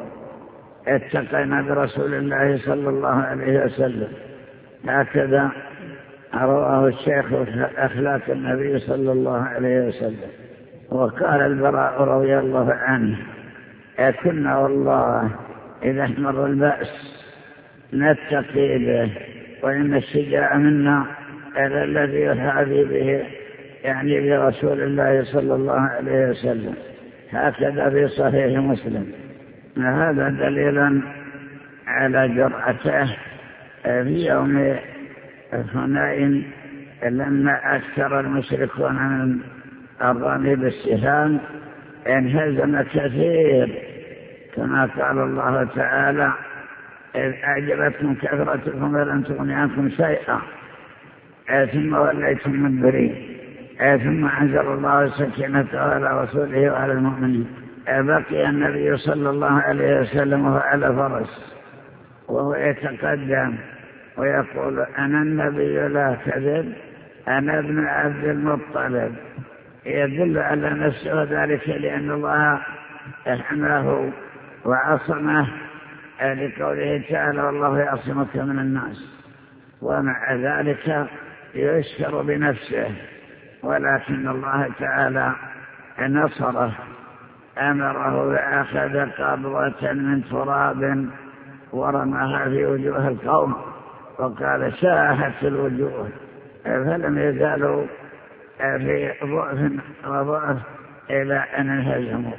اتقينا برسول الله صلى الله عليه وسلم، هكذا رواه الشيخ أخلاق النبي صلى الله عليه وسلم. وقال البراء رضي الله عنه: كنا والله إذا احمر البأس نتقي به، وإن الشجاع منا إلى الذي يحاذي به، يعني برسول الله صلى الله عليه وسلم. هكذا في صحيح مسلم. هذا دليل على جرأته في يوم حنين لما أكثر المشركون من الرمي بالسهام انهزم كثير، كما قال الله تعالى: إذ أعجبتكم كثرتكم ولم تغن عنكم شيئا ثم وليتم مدبرين ثم أنزل الله سكينته على رسوله وعلى المؤمنين. بقي النبي صلى الله عليه وسلم وهو على فرس وهو يتقدم ويقول: أنا النبي لا كذب، أنا ابن عبد المطلب، يدل على نفسه ذلك لأن الله حماه وعصمه لقوله تعالى: والله يعصمك من الناس. ومع ذلك يشكر بنفسه، ولكن الله تعالى نصره، أمره وأخذ قبضة من تراب ورماها في وجوه القوم وقال: شاهت الوجوه، فلم يزالوا في ضعف وضعف إلى أن انهزموا.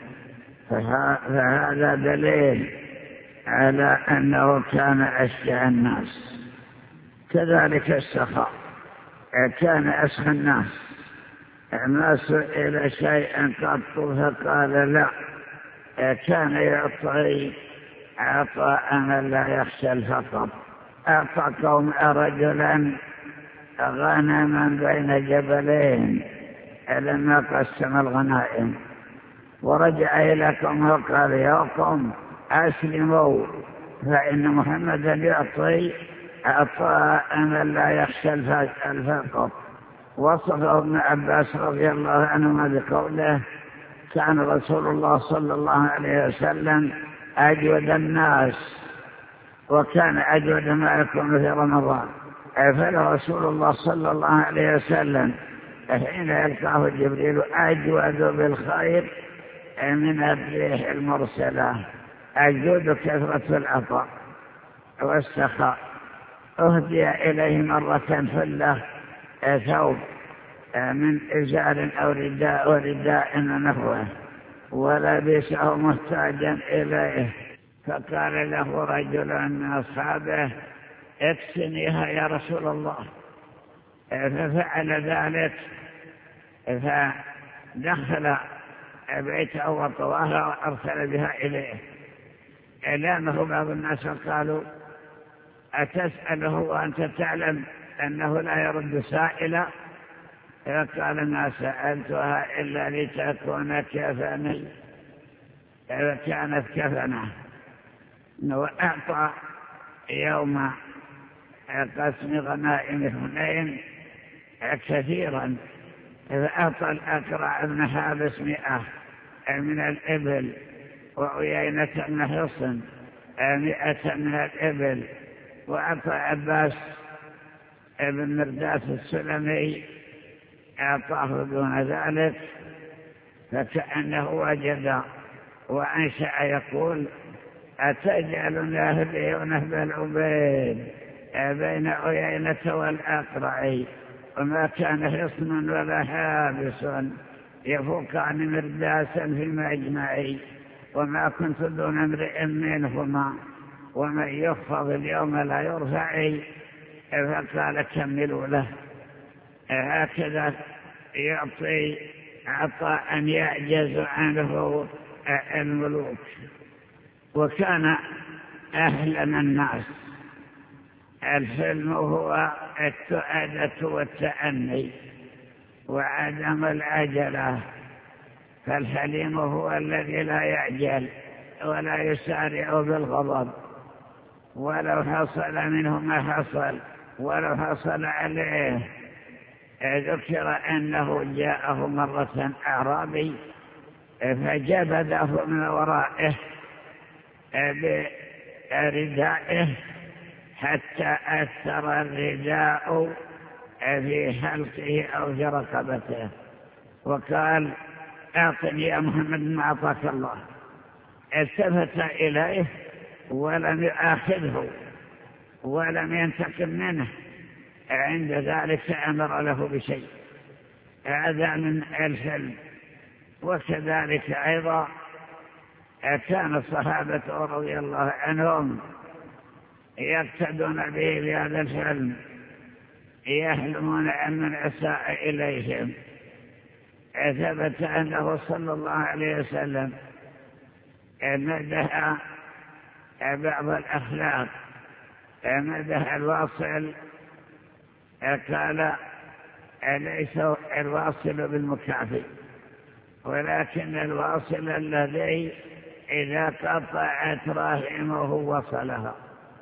فهذا دليل على أنه كان أشجع الناس. كذلك السخاء، كان أسخى الناس، ما سئل شيئا قط فقال لا، كان يعطي عطاء من لا يخشى الفقر. أعطى قوم رجلا غنما بين جبلين لما قسم الغنائم، ورجع إلى قومه وقال: يا قوم أسلموا، فإن محمدا يعطي عطاء من لا يخشى الفقر. وصفه ابن عباس رضي الله عنهما بقوله: كان رسول الله صلى الله عليه وسلم أجود الناس، وكان أجود ما يكون في رمضان. فلرسول الله صلى الله عليه وسلم حين يلقاه جبريل أجود بالخير من الريح المرسلة، أجود كثرة العطاء والسخاء. أهدي إليه مرة فلة ثوب من إزار أو رداء ورداء نحوه، ولبسه محتاجا إليه، فقال له رجل من أصحابه: اكسنيها يا رسول الله. ففعل ذلك، فدخل بيته وطواها وأرسل بها إليه. إعلامه بعض الناس قالوا: أتسأله وأنت تعلم أنه لا يرد سائلا؟ فقال: ما سألتها إلا لتكون كفني، كانت كفنه. وأعطى يوم قسم غنائم حنين كثيرا، فأعطى الأقرع بن حابس مئة من الإبل، وعيينة بن حصن مئة من الإبل، وأعطى عباس بن مرداس السلمي أعطاه دون ذلك، فكأنه وجد وأنشأ يقول: أتجعل نهبي ونهب العبيد بين عيينة والأقرع، وما كان حصن ولا حابس يفوقان مرداسا في مجمعي، وما كنت دون امرئ منهما، ومن يخفض اليوم لا يرفع. فقال: كملوا له. هكذا يعطي عطاء يعجز عنه الملوك. وكان أهلم الناس. الحلم هو التؤدة والتأني وعدم العجلة، فالحليم هو الذي لا يعجل ولا يسارع بالغضب، ولو حصل منه ما حصل ولو حصل عليه. ذكر أنه جاءه مرة أعرابي فجبده من ورائه بردائه حتى أثر الرداء في حلقه أو في رقبته وقال أعطني يا محمد ما أعطاك الله. التفت إليه ولم يؤاخذه ولم ينتقم منه، عند ذلك أمر له بشيء. هذا من الحلم. وكذلك أيضا كان الصحابة رضي الله عنهم يقتدون به بهذا الحلم، يحلمون عن من أساء إليهم. ثبت أنه صلى الله عليه وسلم مدح بعض الأخلاق، مدح الواصل، قال ليس الواصل بالمكافئ ولكن الواصل الذي إذا قطعت رحمه وصلها.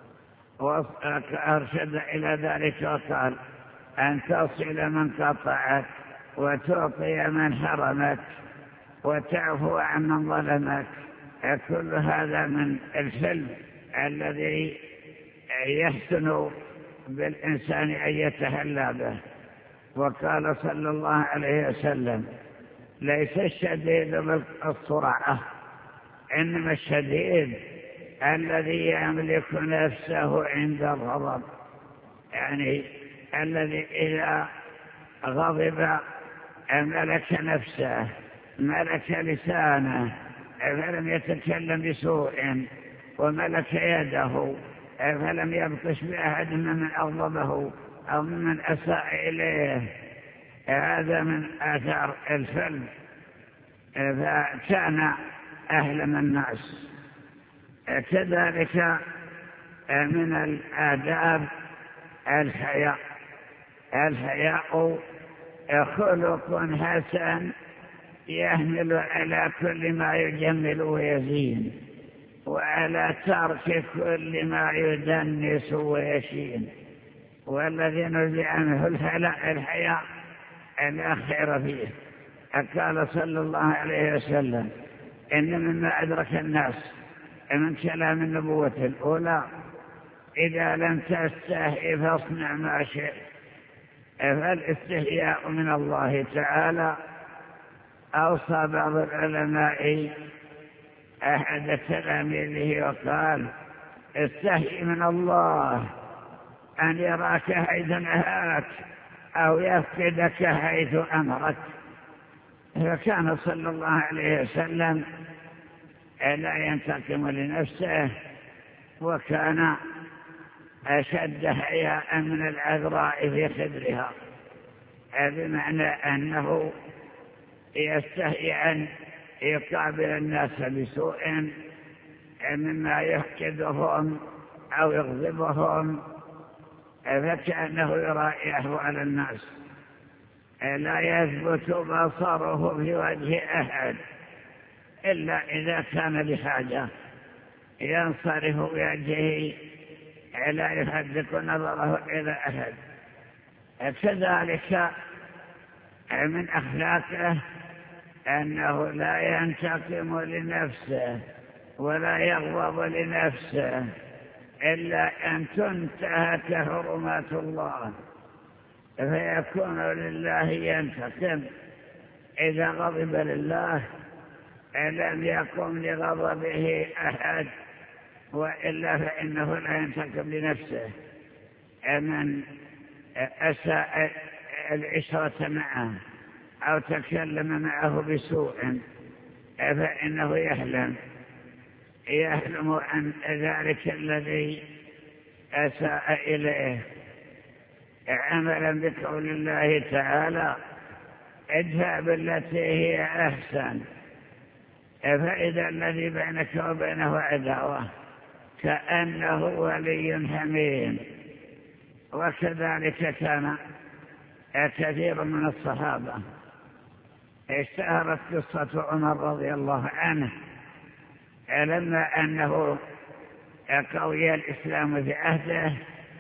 وأرشد إلى ذلك وقال أن تصل من قطعت وتعطي من حرمك وتعفو عن من ظلمك. كل هذا من الحلم الذي يحسن بالإنسان أن يتهلى به. وقال صلى الله عليه وسلم ليس الشديد بالسرعة، إنما الشديد الذي يملك نفسه عند الغضب، يعني الذي إذا غضب ملك نفسه، ملك لسانه فلم يتكلم بسوء، وملك يده فلم يبطش بأحد من أغضبه أو من أساء إليه. هذا من آثار الفلم. فكان أهلم الناس. كذلك من الآداب الحياء. الحياء خلق حسن يحمل على كل ما يجمل ويزين، وعلى ترك كل ما يدنس ويشين. والذي نزع منه الحياء لا خير فيه. قال صلى الله عليه وسلم إن مما أدرك الناس من كلام النبوة الأولى إذا لم تستحي فاصنع ما شئت. فالاستحياء من الله تعالى. أوصى بعض العلماء أحد تلاميذه وقال استحي من الله أن يراك حيث نهاك أو يفقدك حيث أمرك. فكان صلى الله عليه وسلم لا ينتقم لنفسه، وكان أشد حياء من العذراء في خدرها، بمعنى أنه يستحي أن يقابل الناس بسوء مما يحقدهم أو يغضبهم، فكأنه يرائيه على الناس. لا يثبت بصره في وجه أحد إلا إذا كان لحاجة، ينصرف بوجهه لا يحدق نظره إلى أحد. كذلك من أخلاقه أنه لا ينتقم لنفسه ولا يغضب لنفسه إلا أن تنتهك حرمات الله، فيكون لله ينتقم. إذا غضب لله لم يقم لغضبه أحد، وإلا فإنه لا ينتقم لنفسه. من أساء العشرة معه أو تكلم معه بسوء فإنه يحلم يحلم عن ذلك الذي أساء إليه، عملا بقول الله تعالى ادفع بالتي هي أحسن، فإذا الذي بينك وبينه عداوة كأنه ولي حميم. وكذلك كان كثير من الصحابة. اشتهرت قصة عمر رضي الله عنه لما أنه قوي الإسلام في عهده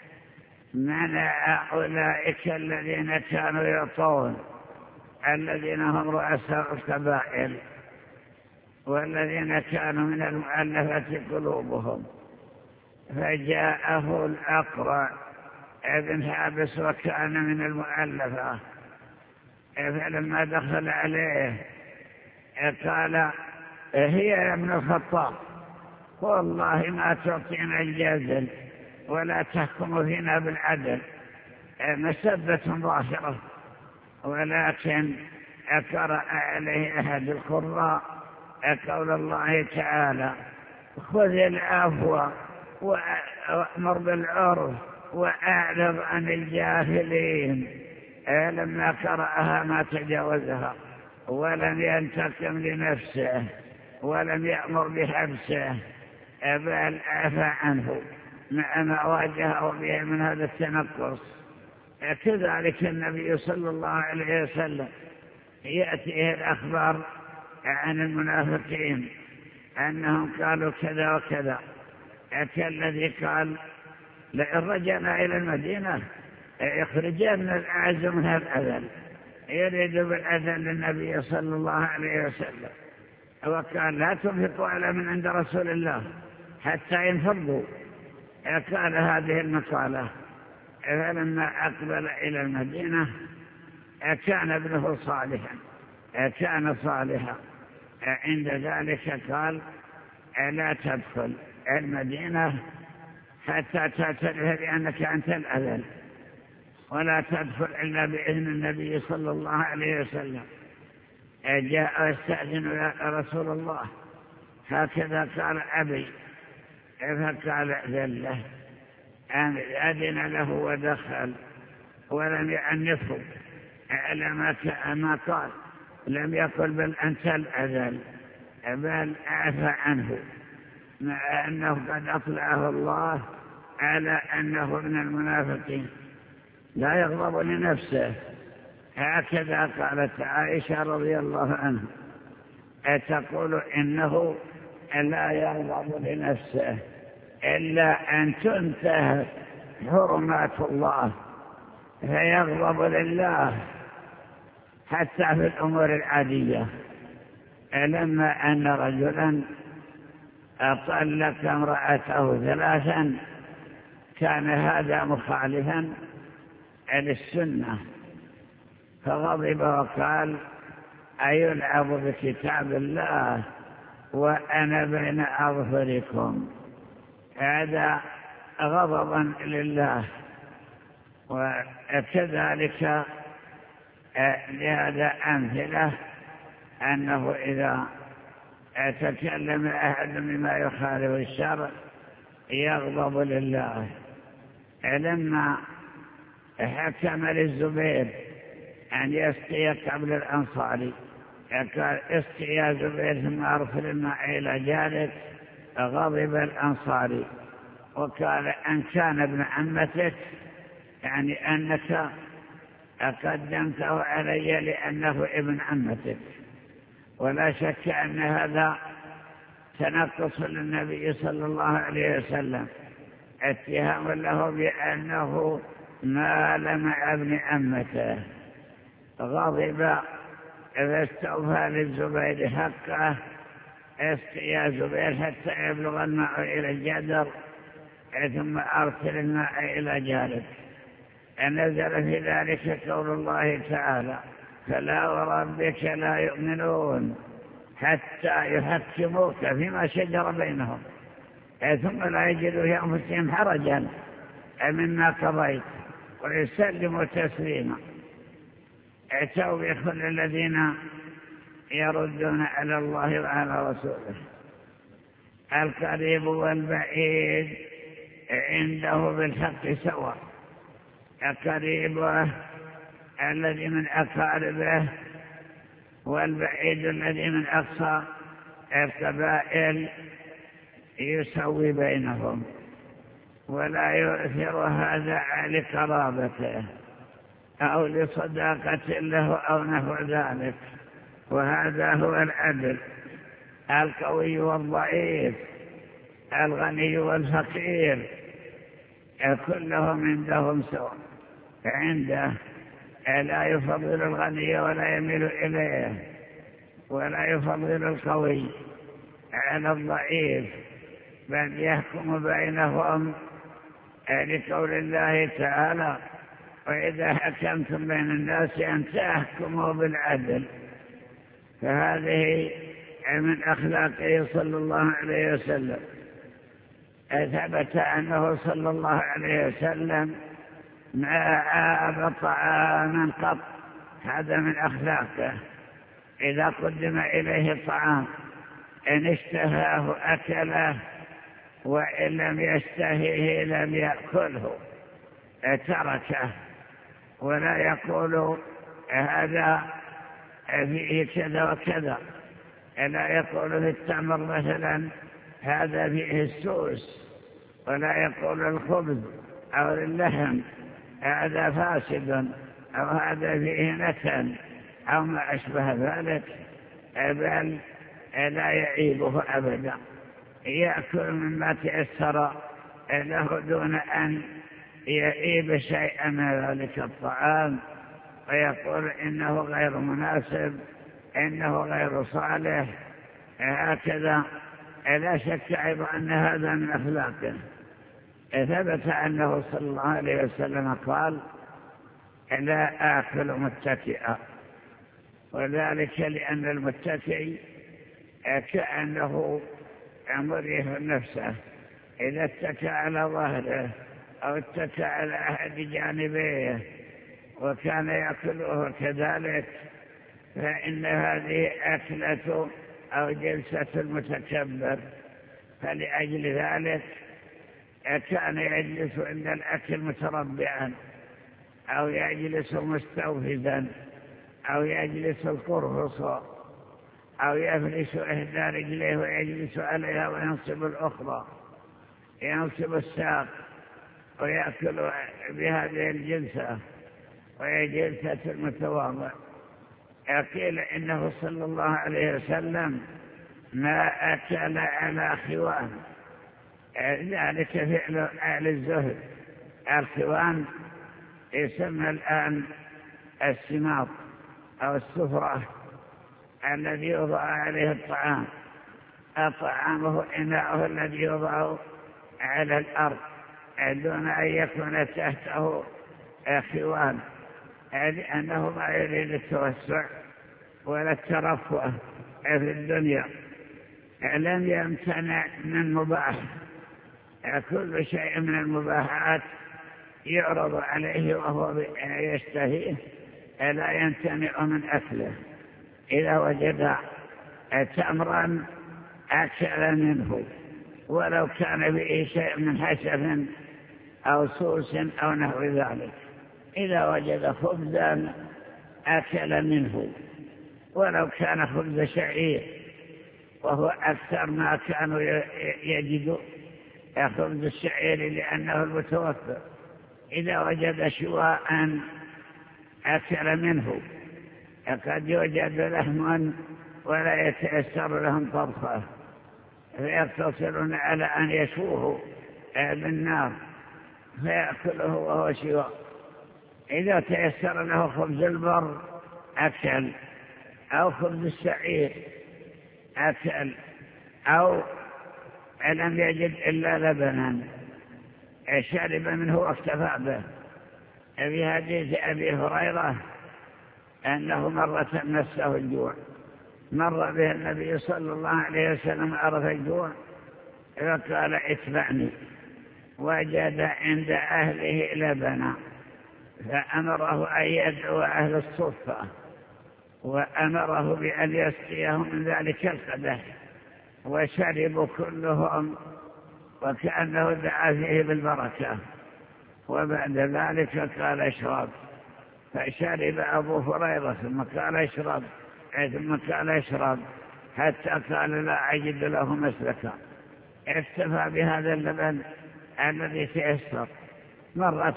منع أولئك الذين كانوا يعطون، الذين هم رؤساء القبائل والذين كانوا من المؤلفة قلوبهم. فجاءه الأقرع ابن حابس وكان من المؤلفة، فلما دخل عليه قال هي يا ابن الخطاب، والله ما تعطينا الجزل ولا تحكم فينا بالعدل، مسبة ظاهرة. ولكن قرأ عليه أحد القراء قول الله تعالى خذ العفو وأمر بالعرف وأعرض عن الجاهلين، لما قرأها ما تجاوزها ولم ينتقم لنفسه ولم يأمر بحبسه، بل عفى عنه مع ما واجهه به من هذا التنقص. كذلك النبي صلى الله عليه وسلم يأتيه الأخبار عن المنافقين أنهم قالوا كذا وكذا، كالذي قال لئن رجعنا إلى المدينة يخرجن الأعز منها الأذل، يريد بالأذل للنبي صلى الله عليه وسلم، وقال لا تنفقوا على من عند رسول الله حتى ينفضوا. قال هذه المقالة. فلما أقبل إلى المدينة كان ابنه صالحا كان صالحا عند ذلك قال لا تدخل المدينة حتى تعترف بأنك أنت الأذل، ولا تدخل إلا بإذن النبي صلى الله عليه وسلم. جاء يستأذن رسول الله، هكذا قال أبي، فقال ذله أذن له ودخل ولم يعنفه على ما قال، لم يقل بل أنت الأذل، بل عفى عنه، مع أنه قد أطلعه الله على أنه من المنافقين لا يغضب لنفسه. هكذا قالت عائشة رضي الله عنها تقول إنه لا يغضب لنفسه إلا أن تنتهك حرمات الله فيغضب لله حتى في الأمور العادية. لما أن رجلا طلق امرأته ثلاثا كان هذا مخالفا للسنة، فغضب وقال أيلعب بكتاب الله وأنا بين أظهركم، هذا غضبا لله. وكذلك لهذا أمثلة أنه إذا تكلم أحد مما يخالف الشرع يغضب لله. لما حكم للزبير أن يسقي قبل الأنصاري قال اسقي يا زبير ثم أرسل الماء إلى جارك، غضب الأنصاري وقال أن كان ابن عمتك، يعني أنك قدمته علي لأنه ابن عمتك. ولا شك أن هذا تنقص للنبي صلى الله عليه وسلم، اتهام له بأنه مال مع ابن عمته. غضب فاستوفى للزبير حقه، اسقي يا زبير حتى يبلغ الماء إلى الجدر ثم أرسل الماء إلى جارك. نزل في ذلك قول الله تعالى فلا وربك لا يؤمنون حتى يحكموك فيما شجر بينهم ثم لا يجدوا في أنفسهم حرجا مما قضيت ويسلموا تسليما. توبيخ للذين يردون على الله وعلى رسوله. القريب والبعيد عنده بالحق سواء، القريب الذي من أقاربه والبعيد الذي من أقصى القبائل يسوي بينهم ولا يؤثر هذا لقرابته أو لصداقة له أو نحو ذلك. وهذا هو العدل. القوي والضعيف، الغني والفقير، كلهم عندهم سواء. عنده لا يفضل الغني ولا يميل إليه، ولا يفضل القوي على الضعيف، بل يحكم بينهم لقول الله تعالى وإذا حكمتم بين الناس أن تحكموا بالعدل، فهذه من أخلاقه صلى الله عليه وسلم. ثبت أنه صلى الله عليه وسلم ما عاب طعاما قط، هذا من أخلاقه. إذا قدم إليه الطعام إن اشتهاه أكله، وإن لم يشتهيه لم يأكله، تركه، ولا يقول هذا فيه كذا وكذا. لا يقول في التمر مثلا هذا فيه السوس، ولا يقول الخبز أو اللحم هذا فاسد أو هذا فيه نتن أو ما أشبه ذلك، بل لا يعيبه أبدا، يأكل مما تيسر له دون أن يعيب شيئا من ذلك الطعام، ويقول إنه غير مناسب، إنه غير صالح، هكذا. لا شك أيضا أن هذا من أخلاقه. ثبت أنه صلى الله عليه وسلم قال لا آكل متكئا، وذلك لأن المتكئ كأنه مريح نفسه، إذا اتكى على ظهره أو اتكى على أحد جانبيه وكان يأكله كذلك، فإن هذه أكلة أو جلسة المتكبر. فلأجل ذلك كان يجلس عند الأكل متربعا، أو يجلس مستوفدا، أو يجلس القرفص، أو يفرش إحدى رجليه ويجلس عليها وينصب الأخرى، ينصب الساق ويأكل بهذه الجلسة، وهي جلسة المتواضع. قيل إنه صلى الله عليه وسلم ما أكل على خوان، ذلك فعل أهل الزهد. الخوان يسمى الآن السماط أو السفرة الذي يوضع عليه الطعام. الطعام إناؤه الذي يوضع على الأرض دون أن يكون تحته خوان، لأنه ما يريد التوسع ولا الترفه في الدنيا. لم يمتنع من مباح، كل شيء من المباحات يعرض عليه وهو يشتهيه لا يمتنع من أكله. إذا وجد تمرا أكل منه ولو كان به شيء من حشف أو سوس أو نحو ذلك. إذا وجد خبزا أكل منه ولو كان خبز شعير، وهو أكثر ما كانوا يجدوا خبز الشعير لأنه المتوفر. إذا وجد شواء أكل منه، قد يوجد لحم ولا يتأثر لهم طبخه، فيقتصرون على أن يشوه بالنار فيأكله وهو شواء. إذا تيسر له خبز البر أكل، أو خبز الشعير أكل، أو لم يجد إلا لبنا شرب منه واكتفى به. في حديث أبي هريرة أنه مرة مسه الجوع، مر به النبي صلى الله عليه وسلم عرف الجوع فقال اتبعني، وجد عند أهله لبنا فأمره أن يدعو أهل الصفة، وأمره بأن يسقيهم من ذلك القدح، وشربوا كلهم وكأنه دعا فيه بالبركة. وبعد ذلك قال اشرب، فشرب أبو هريرة ثم قال اشرب ثم قال اشرب حتى قال لا أجد له مسلكا. اكتفى بهذا اللبن الذي تيسر. مرة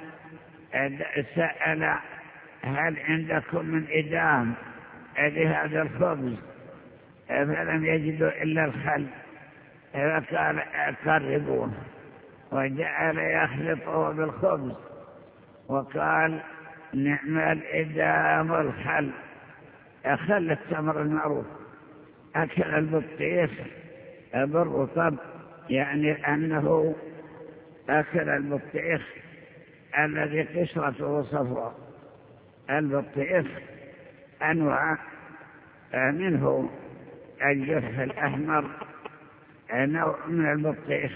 سأل هل عندكم من إدام لهذا الخبز، فلم يجدوا إلا الخل، فقال قربوه، وجعل يخلطه بالخبز وقال نعم الإدام الخل، خل التمر المعروف. أكل البطيخ بالرطب، يعني أنه أكل البطيخ الذي قشرته صفراء. البطيخ أنواع، منه الجرح الأحمر نوع من البطيخ،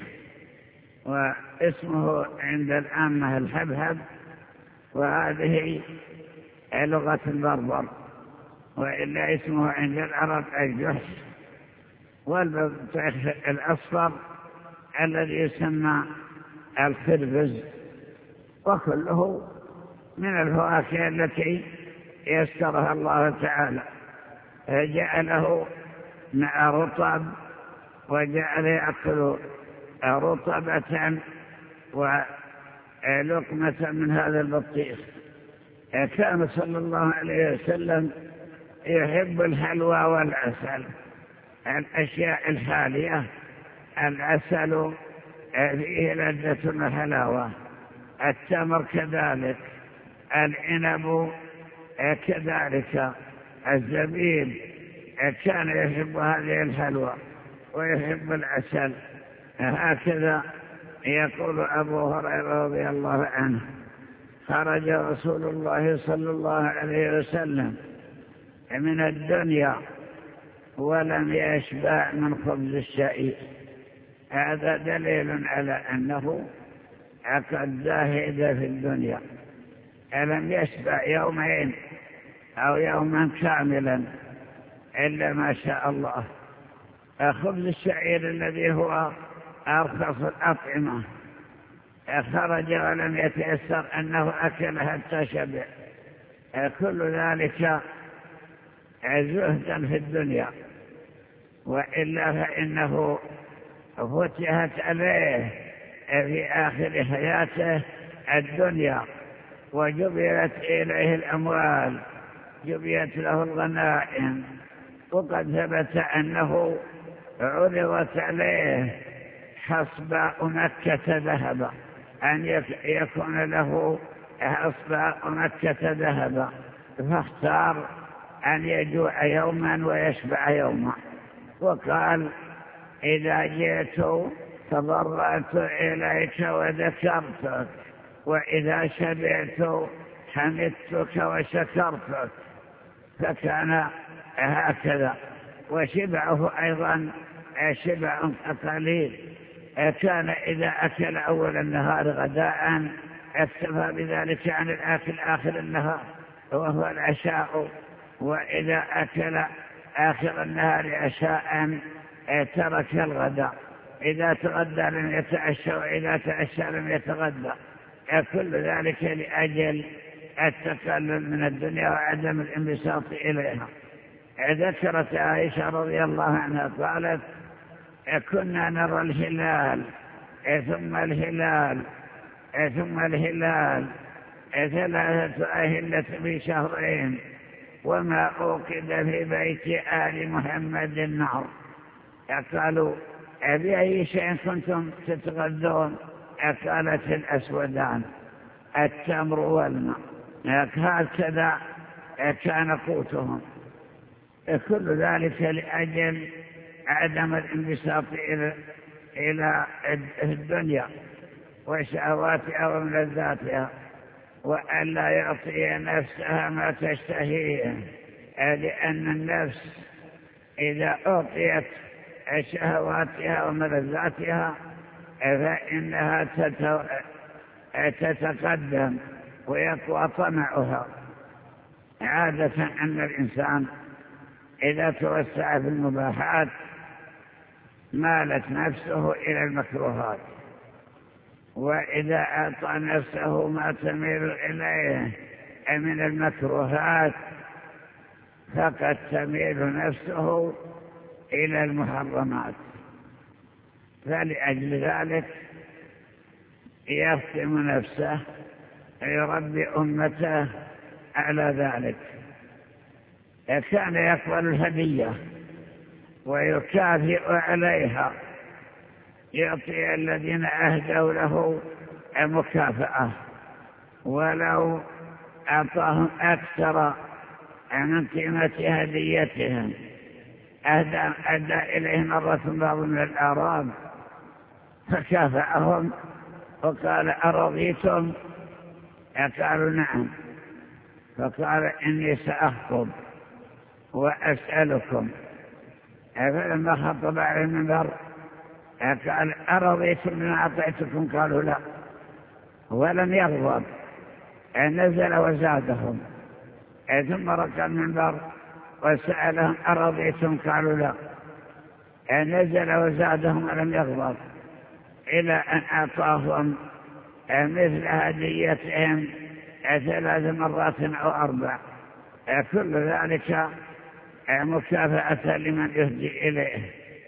واسمه عند العامة الحبهب، وهذه لغة البربر، وإلا اسمه عند العرب الجحش. والبطيخ الأصفر الذي يسمى الخربز، وكله من الفواكه التي يسرها الله تعالى، جعله مع رطب، وجعل يأكل رطبة ولقمة من هذا البطيخ. كان صلى الله عليه وسلم يحب الحلوى والعسل، الأشياء الحالية. العسل فيه لذة وحلاوة، التمر كذلك، العنب كذلك، الزبيب. كان يحب هذه الحلوى ويحب العسل. هكذا يقول أبو هريرة رضي الله عنه: خرج رسول الله صلى الله عليه وسلم من الدنيا ولم يشبع من خبز الشعير. هذا دليل على أنه قد زاهد في الدنيا، ألم يشبع يومين أو يوما كاملا إلا ما شاء الله. خبز الشعير الذي هو أرخص الأطعمة خرج ولم يتيسر أنه أكل حتى شبع. كل ذلك زهدا في الدنيا، وإلا فإنه فتحت عليه في آخر حياته الدنيا، وجبلت إليه الأموال، جبلت له الغنائم. وقد ثبت أنه عرضت عليه حصباء مكة ذهبا، أن يكون له حصباء مكة ذهبا، فاختار أن يجوع يوما ويشبع يوما. وقال: إذا جئت تضرعت إليك وذكرتك، وإذا شبعت حمدتك وشكرتك. فكان هكذا. وشبعه أيضا شبع قليل، كان إذا أكل أول النهار غداء اكتفى بذلك عن الآكل آخر النهار وهو العشاء، وإذا أكل آخر النهار عشاء ترك الغداء. إذا تغدى لم يتعشى، وإذا تعشى لم يتغدى. كل ذلك لأجل التقلل من الدنيا وعدم الانبساط إليها. ذكرت عائشة رضي الله عنها قالت: كنا نرى الهلال ثم الهلال ثم الهلال ثلاثة أهلة في شهرين، وما أوقد في بيت آل محمد النار. قالوا: بأي شيء كنتم تتغذون؟ قالت: الأسودان، التمر والماء. هكذا كان قوتهم. كل ذلك لأجل عدم الانبساط إلى الدنيا وشهواتها وملذاتها، وألا يعطي نفسها ما تشتهيه، لأن النفس إذا أعطيت شهواتها وملذاتها فإنها تتقدم ويقوى طمعها. عادة أن الإنسان إذا توسع في المباحات مالت نفسه إلى المكروهات، وإذا أعطى نفسه ما تميل إليه من المكروهات فقد تميل نفسه إلى المحرمات. فلأجل ذلك يختم نفسه، يربي أمته على ذلك. كان يقبل الهدية ويكافئ عليها، يعطي الذين أهدوا له مكافأة، ولو أعطاهم أكثر من قيمة هديتهم. أهدى, أهدى إليهم مرة بعض من الأعراب فكافأهم وقال أرضيتم؟ قالوا نعم. فقال إني سأخطب وأسألكم. فلما خطب على المنبر قال أرضيتم بما أعطيتكم؟ قالوا لا، ولم يغضب، نزل وزادهم. ثم ركع المنبر وسألهم أرضيتم؟ قالوا لا، نزل وزادهم ولم يغضب، إلى أن أعطاهم مثل هديتهم ثلاث مرات أو أربع، كل ذلك مكافأة لمن يهدي إليه.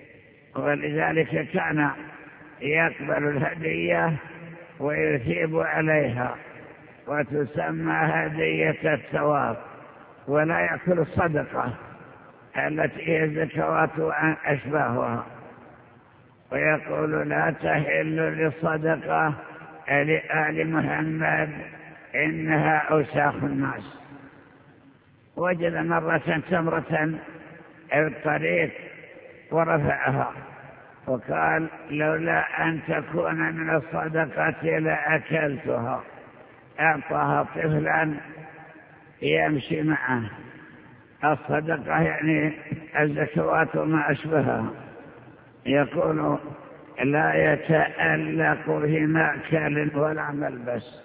ولذلك كان يقبل الهدية ويثيب عليها، وتسمى هدية الثواب، ولا يأكل الصدقة التي هي الزكوات وأشباهها. ويقول لا تحل للصدقة لآل محمد إنها أوساخ الناس. وجد مرة تمرة في الطريق ورفعها وقال لولا أن تكون من الصدقة لأكلتها. أعطاها طفلا يمشي معه. الصدقة يعني الزكوات وما أشبهها. يقول لا يتألق في مأكل ولا ملبس،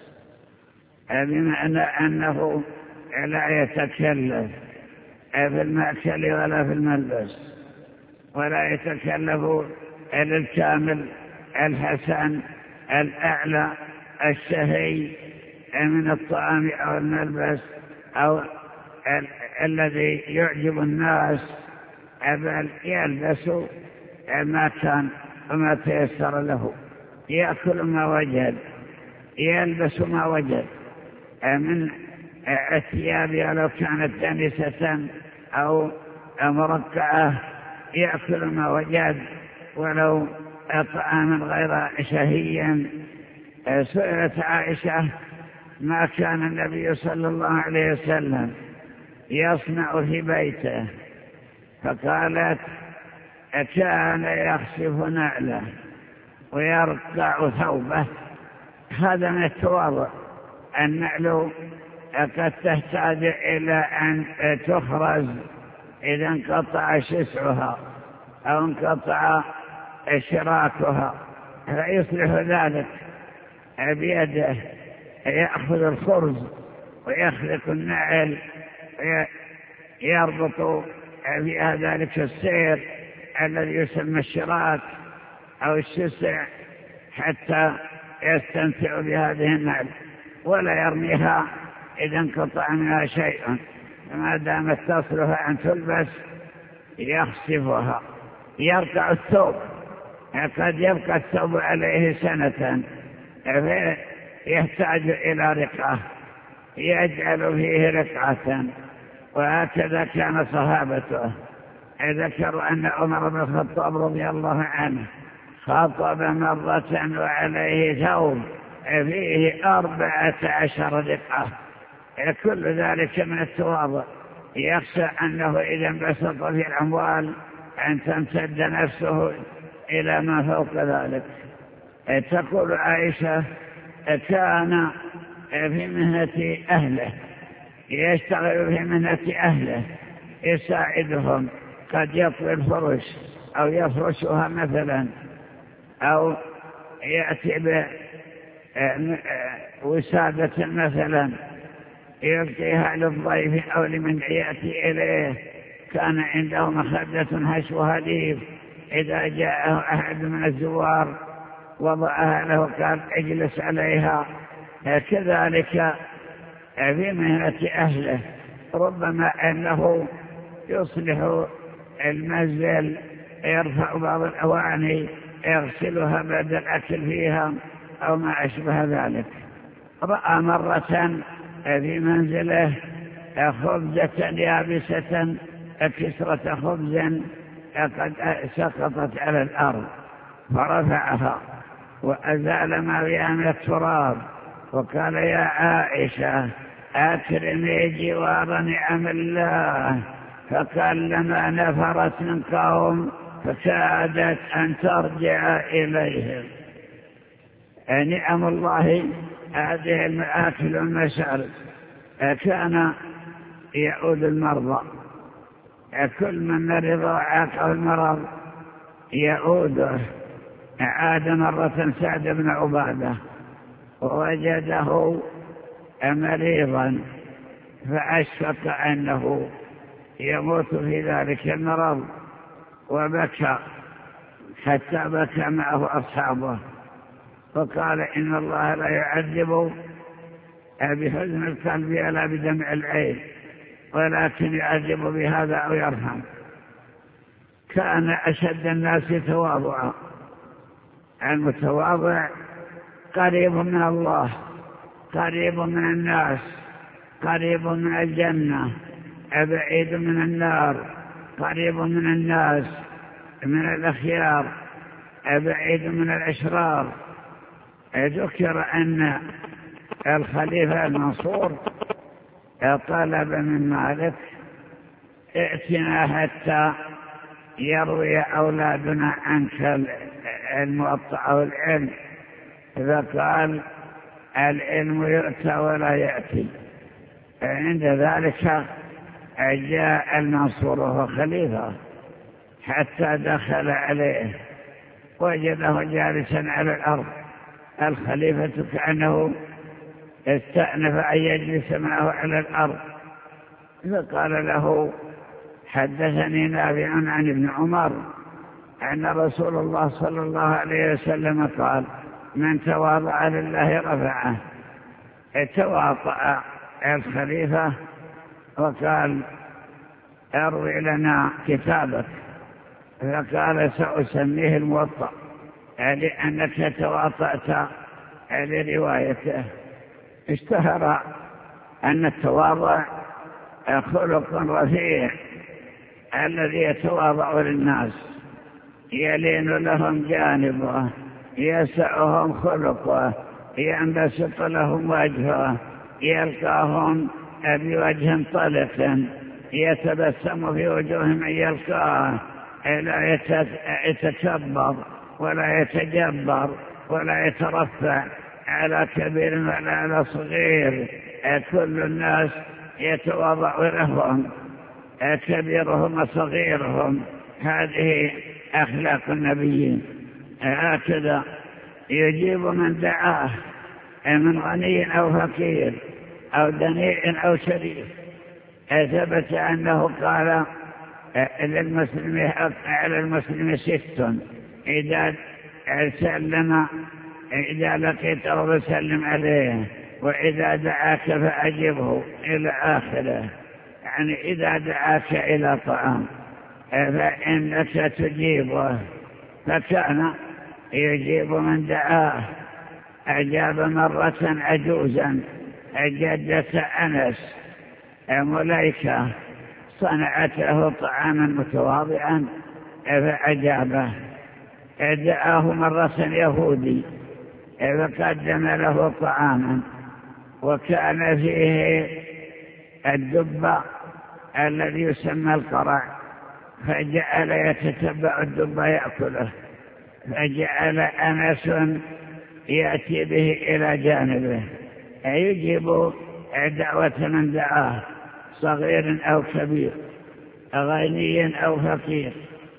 بمعنى أنه لا يتكلف في المأكل ولا في الملبس، ولا يتكلف للكامل الحسن الأعلى الشهي من الطعام أو الملبس أو ال الذي يعجب الناس، بل يلبس ما كان وما تيسر له، يأكل ما وجد، يلبس ما وجد من الثياب ولو كانت دنسة أو مرقعة، يأكل ما وجد ولو طعاما غير شهيا. سئلت عائشة ما كان النبي صلى الله عليه وسلم يصنع في بيته، فقالت كان يخسف نعله ويرقع ثوبه. هذا من التواضع. النعل قد تحتاج إلى أن تخرز إذا انقطع شسعها أو انقطع شراكها، فيصلح ذلك بيده، يأخذ الخرز ويخلق النعل ويربط بها ذلك السير الذي يسمى الشراك أو الشسع حتى يستمتع بهذه النعل، ولا يرميها إذا انقطع منها شيء، ما دامت تصلح أن تلبس يخسفها. يرقع الثوب، قد يبقى الثوب عليه سنة يحتاج إلى رقعة، يجعل فيه رقعة. وهكذا كان صحابته. ذكروا أن عمر بن الخطاب رضي الله عنه خطب مرة وعليه ثوب فيه أربعة عشر رقعة، كل ذلك من التواضع. يخشى أنه إذا انبسط في الأموال أن تمتد نفسه إلى ما فوق ذلك. تقول عائشة كان في مهنة أهله، يشتغل في مهنة أهله، يساعدهم، قد يطوي الفرش أو يفرشها مثلا، أو يأتي بوسادة مثلا يلقيها للضيف أو لمن يأتي إليه. كان عنده مخدة هشوها ليف، إذا جاءه أحد من الزوار وضعها له قال اجلس عليها. كذلك في مهنة أهله، ربما أنه يصلح المنزل، يرفع بعض الأواني يغسلها بعد الأكل فيها أو ما أشبه ذلك. رأى مرة في منزله خبزة يابسة، كسرة خبز قد سقطت على الأرض، فرفعها وأزال ما فيها من التراب، وقال يا عائشة أكرمي جوار نعم الله. فقال لما نفرت من قوم فكادت أن ترجع إليهم. نعم الله هذه المآكل والمشارب. كان يعود المرضى، كل من مرض وعاقه المرض يعوده. عاد مرة سعد بن عبادة ووجده مريضا فأشفق أنه يموت في ذلك المرض وبكى حتى بكى معه أصحابه، فقال إن الله لا يعذب بحزن القلب ولا بدمع العين، ولكن يعذب بهذا أو يرحم. كان أشد الناس تواضعا. المتواضع قريب من الله، قريب من الناس، قريب من الجنة، بعيد من النار، قريب من الناس من الأخيار، بعيد من الأشرار. ذكر أن الخليفة المنصور طلب من مالك ائتنا حتى يروي أولادنا عنك الموطأ أو العلم، فقال العلم يؤتى ولا يأتي. عند ذلك جاء المنصور وهو خليفة حتى دخل عليه وجده جالسا على الأرض. الخليفة كأنه استأنف أن يجلس معه على الأرض، فقال له حدثني نافع عن ابن عمر أن رسول الله صلى الله عليه وسلم قال من تواضع لله رفعه. تواطأ الخليفة وقال اروي لنا كتابك، فقال سأسميه الموطأ لأنك تواطأت لروايته. اشتهر أن التواضع خلق رفيع، الذي يتواضع للناس يلين لهم جانبه، يسعهم خلقه، ينبسط لهم وجهه، يلقاهم بوجه طلق، يتبسم في وجوه من يلقاه، لا يتكبر ولا يتجبر ولا يترفع على كبير ولا على صغير. كل الناس يتواضع لهم، كبيرهم وصغيرهم. هذه أخلاق النبيين. هكذا يجيب من دعاه من غني أو فقير أو دنيء أو شريف. ثبت أنه قال للمسلم على المسلم ست إذا سلم إذا لقيته فسلم عليه، وإذا دعاك فأجبه إلى آخره. يعني إذا دعاك إلى طعام فإنك تجيبه. فكان يجيب من دعاه. أجاب مرة عجوزا جدة أنس مليكة صنعت له طعاما متواضعا فأجابه. دعاه مرة يهودي فقدم له طعاما وكان فيه الدب الذي يسمى القرع، فجعل يتتبع الدب يأكله، فجعل أنس يأتي به إلى جانبه يجيب دعوة من دعاه، صغير أو كبير، غني أو فقير،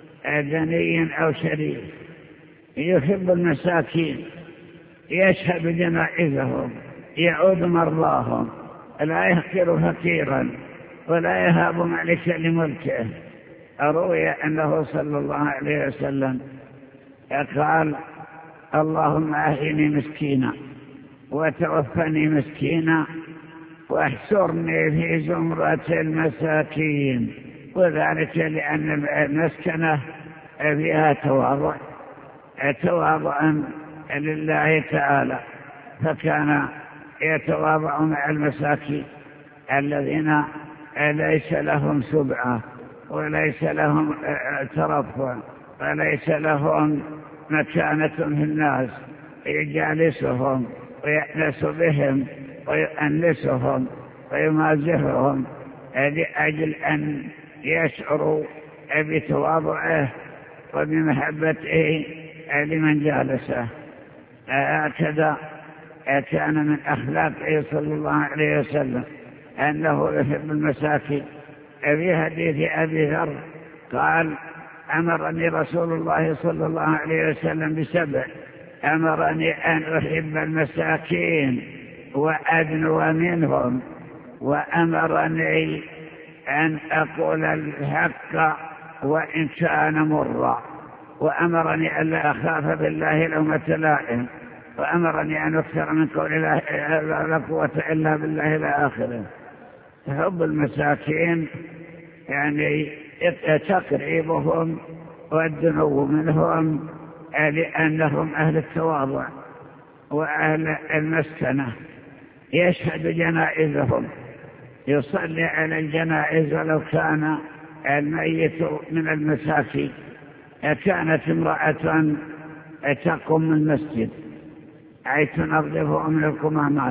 غني أو شريف. يحب المساكين، يشهد جنائزهم، يعود مرضاهم، لا يحقر فقيرا ولا يهاب مالكا لملكه. روي أنه صلى الله عليه وسلم قال اللهم أحيني مسكينا وتوفني مسكينا واحشرني في زمرة المساكين. وذلك لأن المسكنة فيها تواضع تواضعا لله تعالى، فكان يتواضع مع المساكين الذين ليس لهم سبعة وليس لهم ترفع وليس لهم مكانة في الناس، يجالسهم ويأنس بهم ويؤنسهم ويمازحهم لأجل أن يشعروا بتواضعه وبمحبته لمن جالسه. هكذا كان من أخلاقه صلى الله عليه وسلم أنه يحب المساكين. في حديث أبي ذر قال أمرني رسول الله صلى الله عليه وسلم بسبع: أمرني أن أحب المساكين وأدنو منهم، وأمرني أن أقول الحق وإن كان مرا، وأمرني ألا أخاف بالله لومة لائم، وأمرني أن أكثر من قول لا قوة إلا بالله إلى آخره. حب المساكين يعني تقريبهم والدنو منهم، لأنهم أهل التواضع وأهل المسكنة. يشهد جنائزهم، يصلي على الجنائز ولو كان الميت من المساكين. كانت امرأة تقوم المسجد أي تنظفه من القمامات،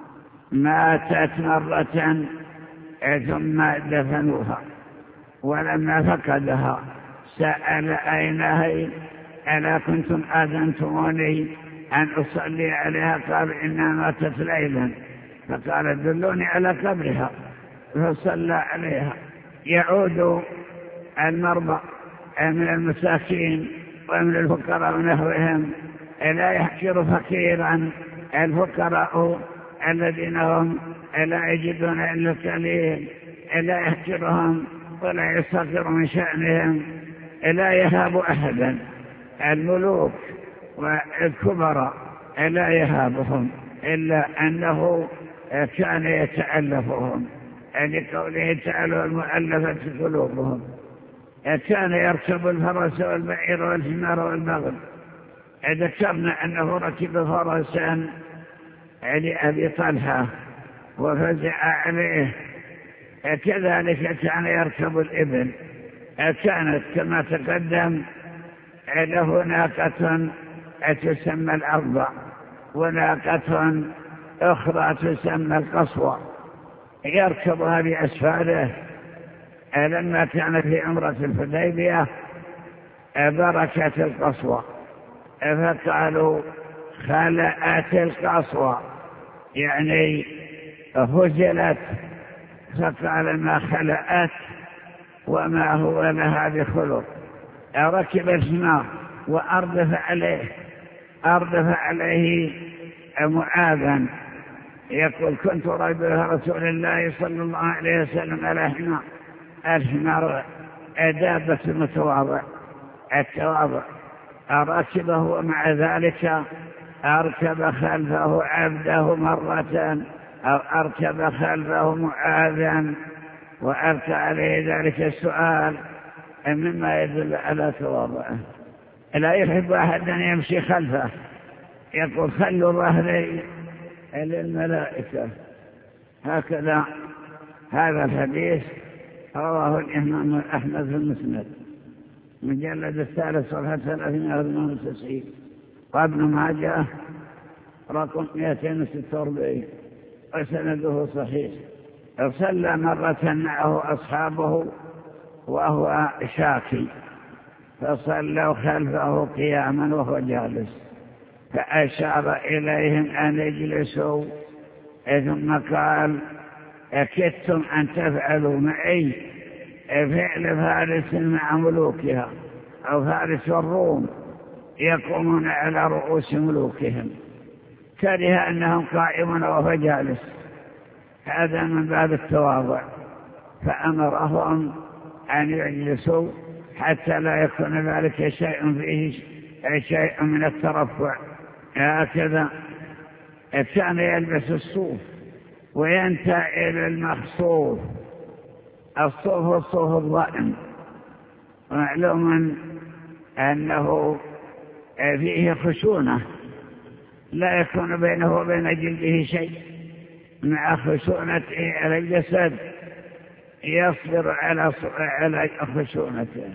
ماتت مرة ثم دفنوها، ولما فقدها سأل أين هي؟ ألا كنتم آذنتموني أن أصلي عليها؟ قال إنها ماتت ليلا. فقال دلوني على قبرها، فصلى عليها. يعود المرضى من المساكين ومن الفقراء ونحوهم، لا يحكر فقيرا. الفقراء الذين هم لا يجدون إلا القليل لا يحكرهم ولا يستغفر من شأنهم، لا يهاب أحدا. الملوك والكبراء لا يهابهم، إلا أنه كان يتألفهم، لقوله تعالى المؤلفة قلوبهم. كان يركب الفرس والبعير والحمار والبغل. ذكرنا أنه ركب فرسا لأبي طلحة وفزع عليه، كذلك كان يركب الإبل. كانت كما تقدم له ناقة تسمى الأرض، وناقة أخرى تسمى القصوى، يركبها بأسفاره. لما كان في عمرة الحديبية بركة القصوى، فقالوا خلأت القصوى، يعني هزلت. فقال ما خلأت وما هو لها بخلق. ركب الحمار وأردف عليه أردف عليه معاذا، يقول كنت رجل رسول الله صلى الله عليه وسلم على حمار. الحمار دابة المتواضع التواضع. أركبه ومع ذلك أركب خلفه عبده مرة، أو أركب خلفه معاذا، وألقى عليه ذلك السؤال مما يدل على تواضعه. لا يحب أحد أن يمشي خلفه، يقول خلوا ظهري للملائكة. هكذا هذا الحديث رواه الإمام أحمد في المسند مجلد الثالث صفحة ثلاثمائة وثمانية وتسعين، وابن ماجه رقم مئتين وستة وأربعين، وسنده صحيح. صلى مرة معه أصحابه وهو شاكي، فصلوا خلفه قياما وهو جالس، فأشار إليهم أن يجلسوا، ثم قال أكدتم أن تفعلوا معي فعل فارس مع ملوكها، أو فارس والروم يقومون على رؤوس ملوكهم. كره أنهم قائمون وهو جالس، هذا من باب التواضع، فأمرهم أن يجلسوا حتى لا يكون ذلك شيء فيه شيء من الترفع. هكذا كان يلبس الصوف وينتهي إلى المخصوف. الصوف الصوف الضائم، معلوم أنه فيه خشونة لا يكون بينه وبين جلده شيء، مع خشونته على الجسد يصبر على على خشونته.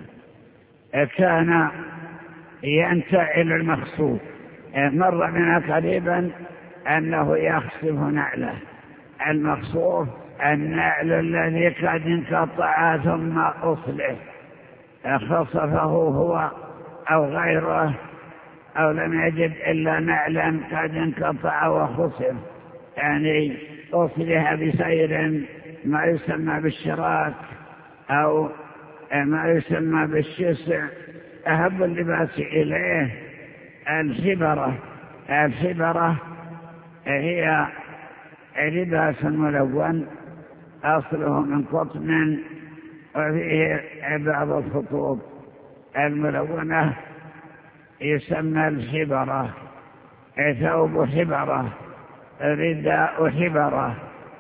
كان ينتهي إلى المخصوف. مر بنا قريبا أنه يخصف نعله. المخصوف النعل الذي قد انقطع ثم أصلح، خصفه هو أو غيره أو لم يجد إلا نعلا قد انقطع وخسر، يعني أصلح بسير ما يسمى بالشراك أو ما يسمى بالشسع، أحب اللباس إليه الحبرة. الحبرة هي لباس ملون أصله من قطن وفيه بعض الخطوط الملونة يسمى الحبرة، ثوب حبرة، رداء حبرة،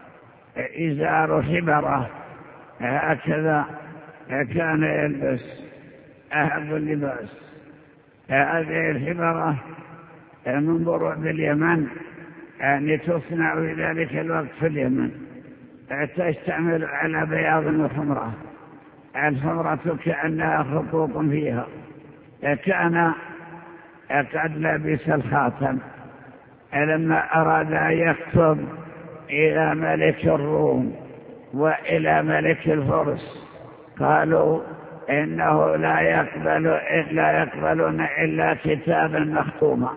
إزار حبرة، هكذا كان يلبس أحب اللباس. هذه الحبرة من بروع باليمن، يعني تصنع في ذلك الوقت في اليمن، تشتمل على بياض وحمرة، الحمرة كأنها خطوط فيها. كان قد لبس الخاتم لما أراد أن يكتب إلى ملك الروم وإلى ملك الفرس، قالوا إنه لا يقبل إلا يقبلون إلا كتابا مختوما،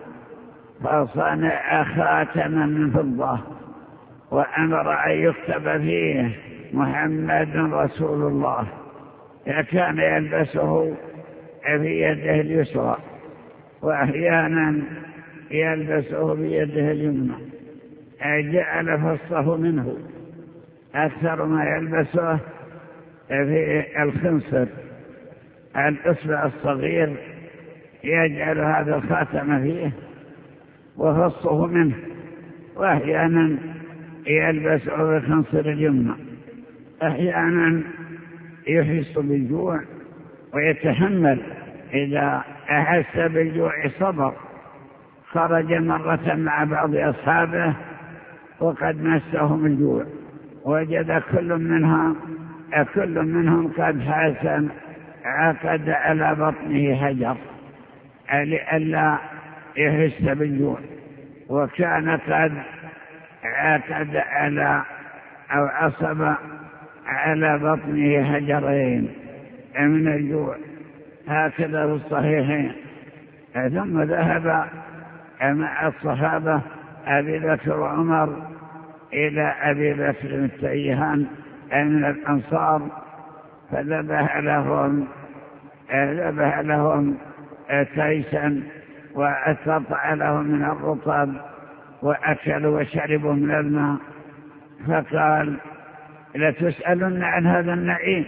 فصنع خاتما من فضة وأمر أن يكتب فيه محمد رسول الله، كان يلبسه في يده اليسرى وأحيانا يلبسه بيده اليمنى، جعل فصه منه أكثر ما يلبسه في الخنصر الإصبع الصغير، يجعل هذا الخاتم فيه وفصه منه، وأحيانا يلبسه في خنصر اليمنى. أحيانا يحس بالجوع ويتحمل، إذا أحس بالجوع صبر. خرج مرة مع بعض أصحابه وقد مسهم الجوع، وجد كل منها كل منهم قد حسن عقد على بطنه حجر لئلا يحس بالجوع، وكان قد عقد على أو عصب على بطنه حجرين من الجوع، هكذا في الصحيحين. ثم ذهب مع الصحابة أبي بكر وعمر إلى أبي بكر التيهان من الأنصار، فذبح لهم ذبح لهم تيسا وأتقطع لهم من الرطب وأكلوا وشربوا من الماء، فقال لتسألن عن هذا النعيم،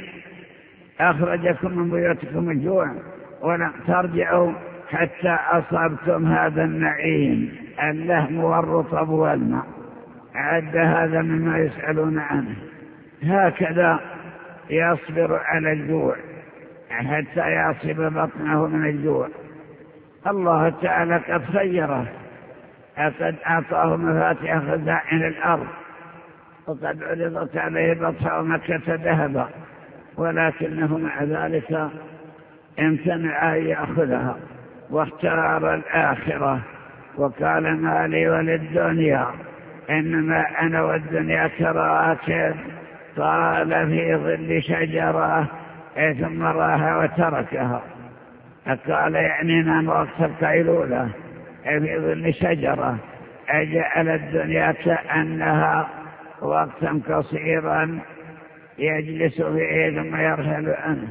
أخرجكم من بيوتكم الجوع ولم ترجعوا حتى أصبتم هذا النعيم اللحم والرطب والماء، عد هذا مما يسألون عنه. هكذا يصبر على الجوع حتى يصب بطنه من الجوع. الله تعالى قد خيره، قد أعطاه مفاتيح خزائن الأرض، وقد عرضت عليه بطحاء مكة ذهبا، ولكنه مع ذلك امتنع أن يأخذها واختار الآخرة، وقال ما لي وللدنيا إنما أنا والدنيا كراكب قال في ظل شجرة ثم راها وتركها. قال يعني نام وقت القيلولة في ظل شجرة، أجعل الدنيا كأنها وقتا قصيرا يجلس فيه ثم يرحل عنه.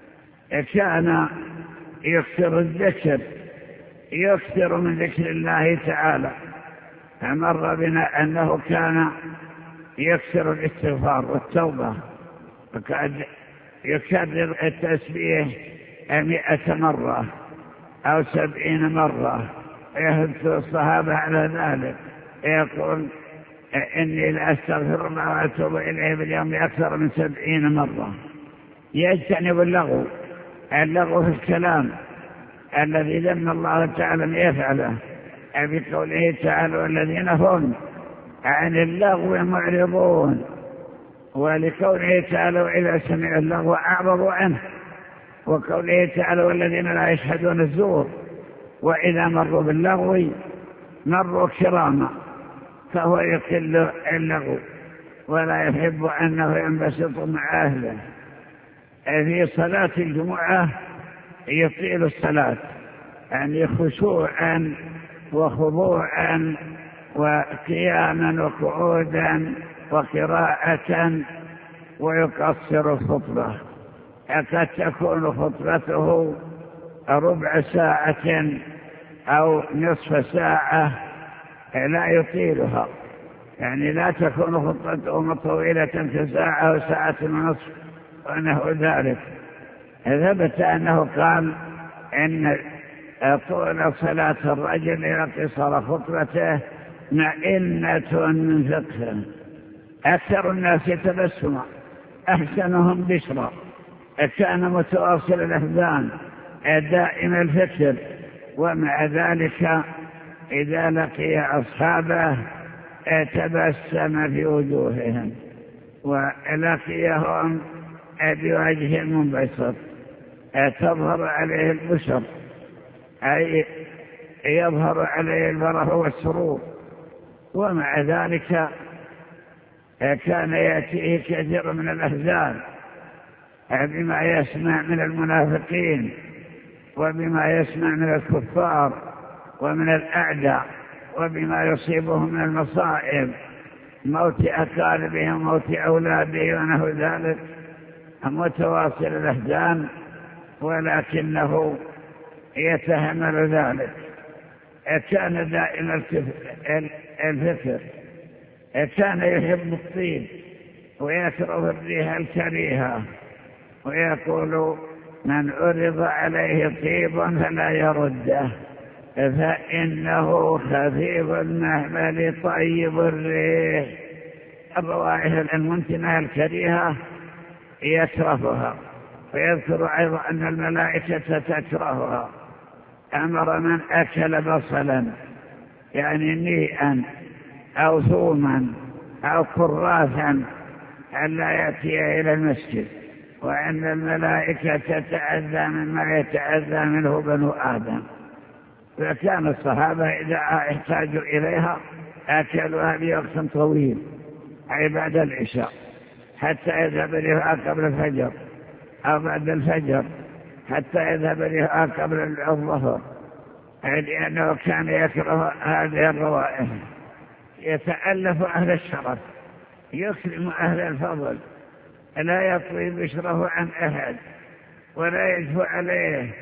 كان يكثر الذكر، يكثر من ذكر الله تعالى. فمر بنا أنه كان يكثر الاستغفار والتوبة، وقد يكرر التسبيح مئة مرة أو سبعين مرة، يهد الصحابة على ذلك، يقول إني لأستغفر الله وأتوب إليه باليوم أكثر من سبعين مرة. يجتنب اللغو اللغو في الكلام الذي ذم الله تعالى يفعله بقوله تعالى والذين هم عن اللغو معرضون، ولقوله تعالى وإذا سمعوا اللغو أعرضوا عنه، وقوله تعالى والذين لا يشهدون الزور وإذا مروا باللغو مروا كراما، فهو يقل اللغو ولا يحب أنه ينبسط مع أهله. في صلاة الجمعة يطيل الصلاة يعني خشوعا وخضوعا وقياما وقعودا وقراءة، ويقصر الخطبة. قد تكون خطبته ربع ساعة أو نصف ساعة لا يطيلها، يعني لا تكون خطبته طويلة كساعة أو ساعة ونصف ونحو ذلك. ثبت أنه قال إن طول صلاة الرجل إلى قصر خطبته مئنة من فقه. أكثر الناس تبسما، أحسنهم بشرا، كان متواصل الأحزان، دائم الفكر، ومع ذلك إذا لقي أصحابه تبسم في وجوههم ولقيهم بوجه منبسط تظهر عليه البشر، أي يظهر عليه الفرح والسرور. ومع ذلك كان يأتيه كثير من الأحزان بما يسمع من المنافقين وبما يسمع من الكفار ومن الأعداء وبما يصيبهم من المصائب، موت أقاربهم، موت أولاده ونحو ذلك، متواصل الأحزان، ولكنه يتحمل ذلك. كان دائما الفكر، كان يحب الطيب ويكره الريح الكريهة، ويقول من أرض عليه طيب فلا يرده فإنه خفيف المحمل طيب الريح. الروائح المنتنة الكريهة يكرهها، ويذكر أيضا أن الملائكة تكرهها. أمر من أكل بصلا يعني نيئا أو ثوما أو كراثا ألا يأتي إلى المسجد، وأن الملائكة تتأذى مما يتأذى منه بنو آدم. فكان الصحابة إذا احتاجوا إليها أكلوها بوقت طويل، أي بعد العشاء، حتى يذهب لها قبل الفجر أو بعد الفجر، حتى يذهب لها قبل الظهر، لأنه كان يكره هذه الروائح. يتألف أهل الشرف، يكرم أهل الفضل، لا يطوي بشره عن أحد ولا يجفو عليه.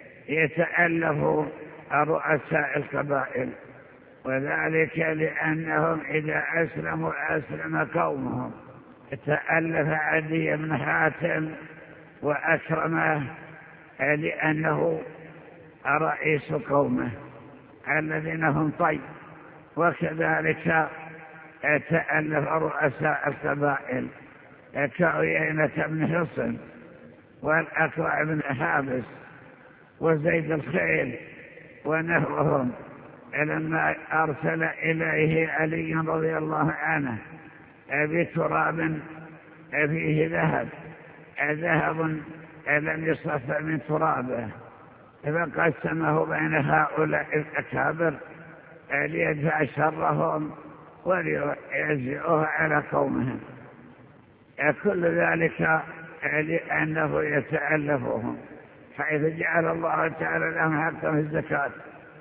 يتألف رؤساء القبائل، وذلك لأنهم إذا أسلموا أسلم قومهم. تألف عدي بن حاتم وأكرمه لأنه رئيس قومه الذين هم طيب، وكذلك تألف رؤساء القبائل كعيينة بن حصن والأكوع بن حابس وزيد الخيل ونحوهم، لما أرسل إليه علي رضي الله عنه بتراب فيه ذهب ذهب لم يصف من ترابه، فقسمه بين هؤلاء الأكابر ليدفع شرهم وليجزئوه على قومهم. كل ذلك لأنه يتألفهم، حيث جعل الله تعالى لهم حقا في الزكاة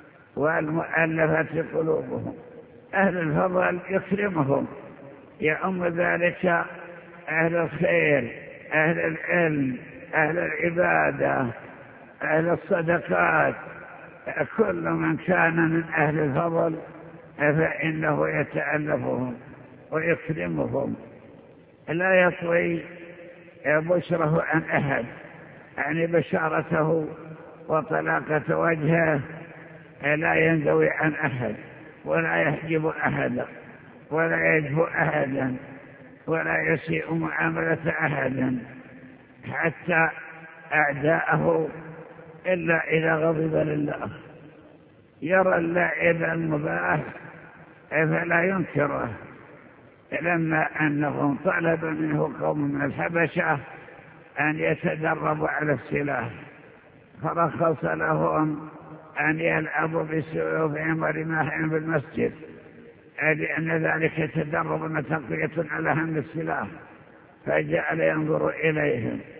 والمؤلفة قلوبهم. أهل الفضل يكرمهم، يعم ذلك أهل الخير، أهل العلم، أهل العبادة، أهل الصدقات، كل من كان من أهل الفضل فإنه يتألفهم ويكرمهم، لا يطوي بشره عن أحد، يعني بشارته وطلاقة وجهه لا ينزوي عن أحد، ولا يحجب أحدا، ولا يجفو أحدا، ولا يسيء معاملة أحدا حتى أعداءه، إلا إذا غضب لله. يرى اللعب المباح فلا ينكره، لما أنهم طلب منه قوم من الحبشة أن يتدربوا على السلاح، فرخص لهم أن يلعبوا بسيوفهم ورماحهم في المسجد، لأن ذلك تدرب وتقوية على هم السلاح، فجعل ينظر إليهم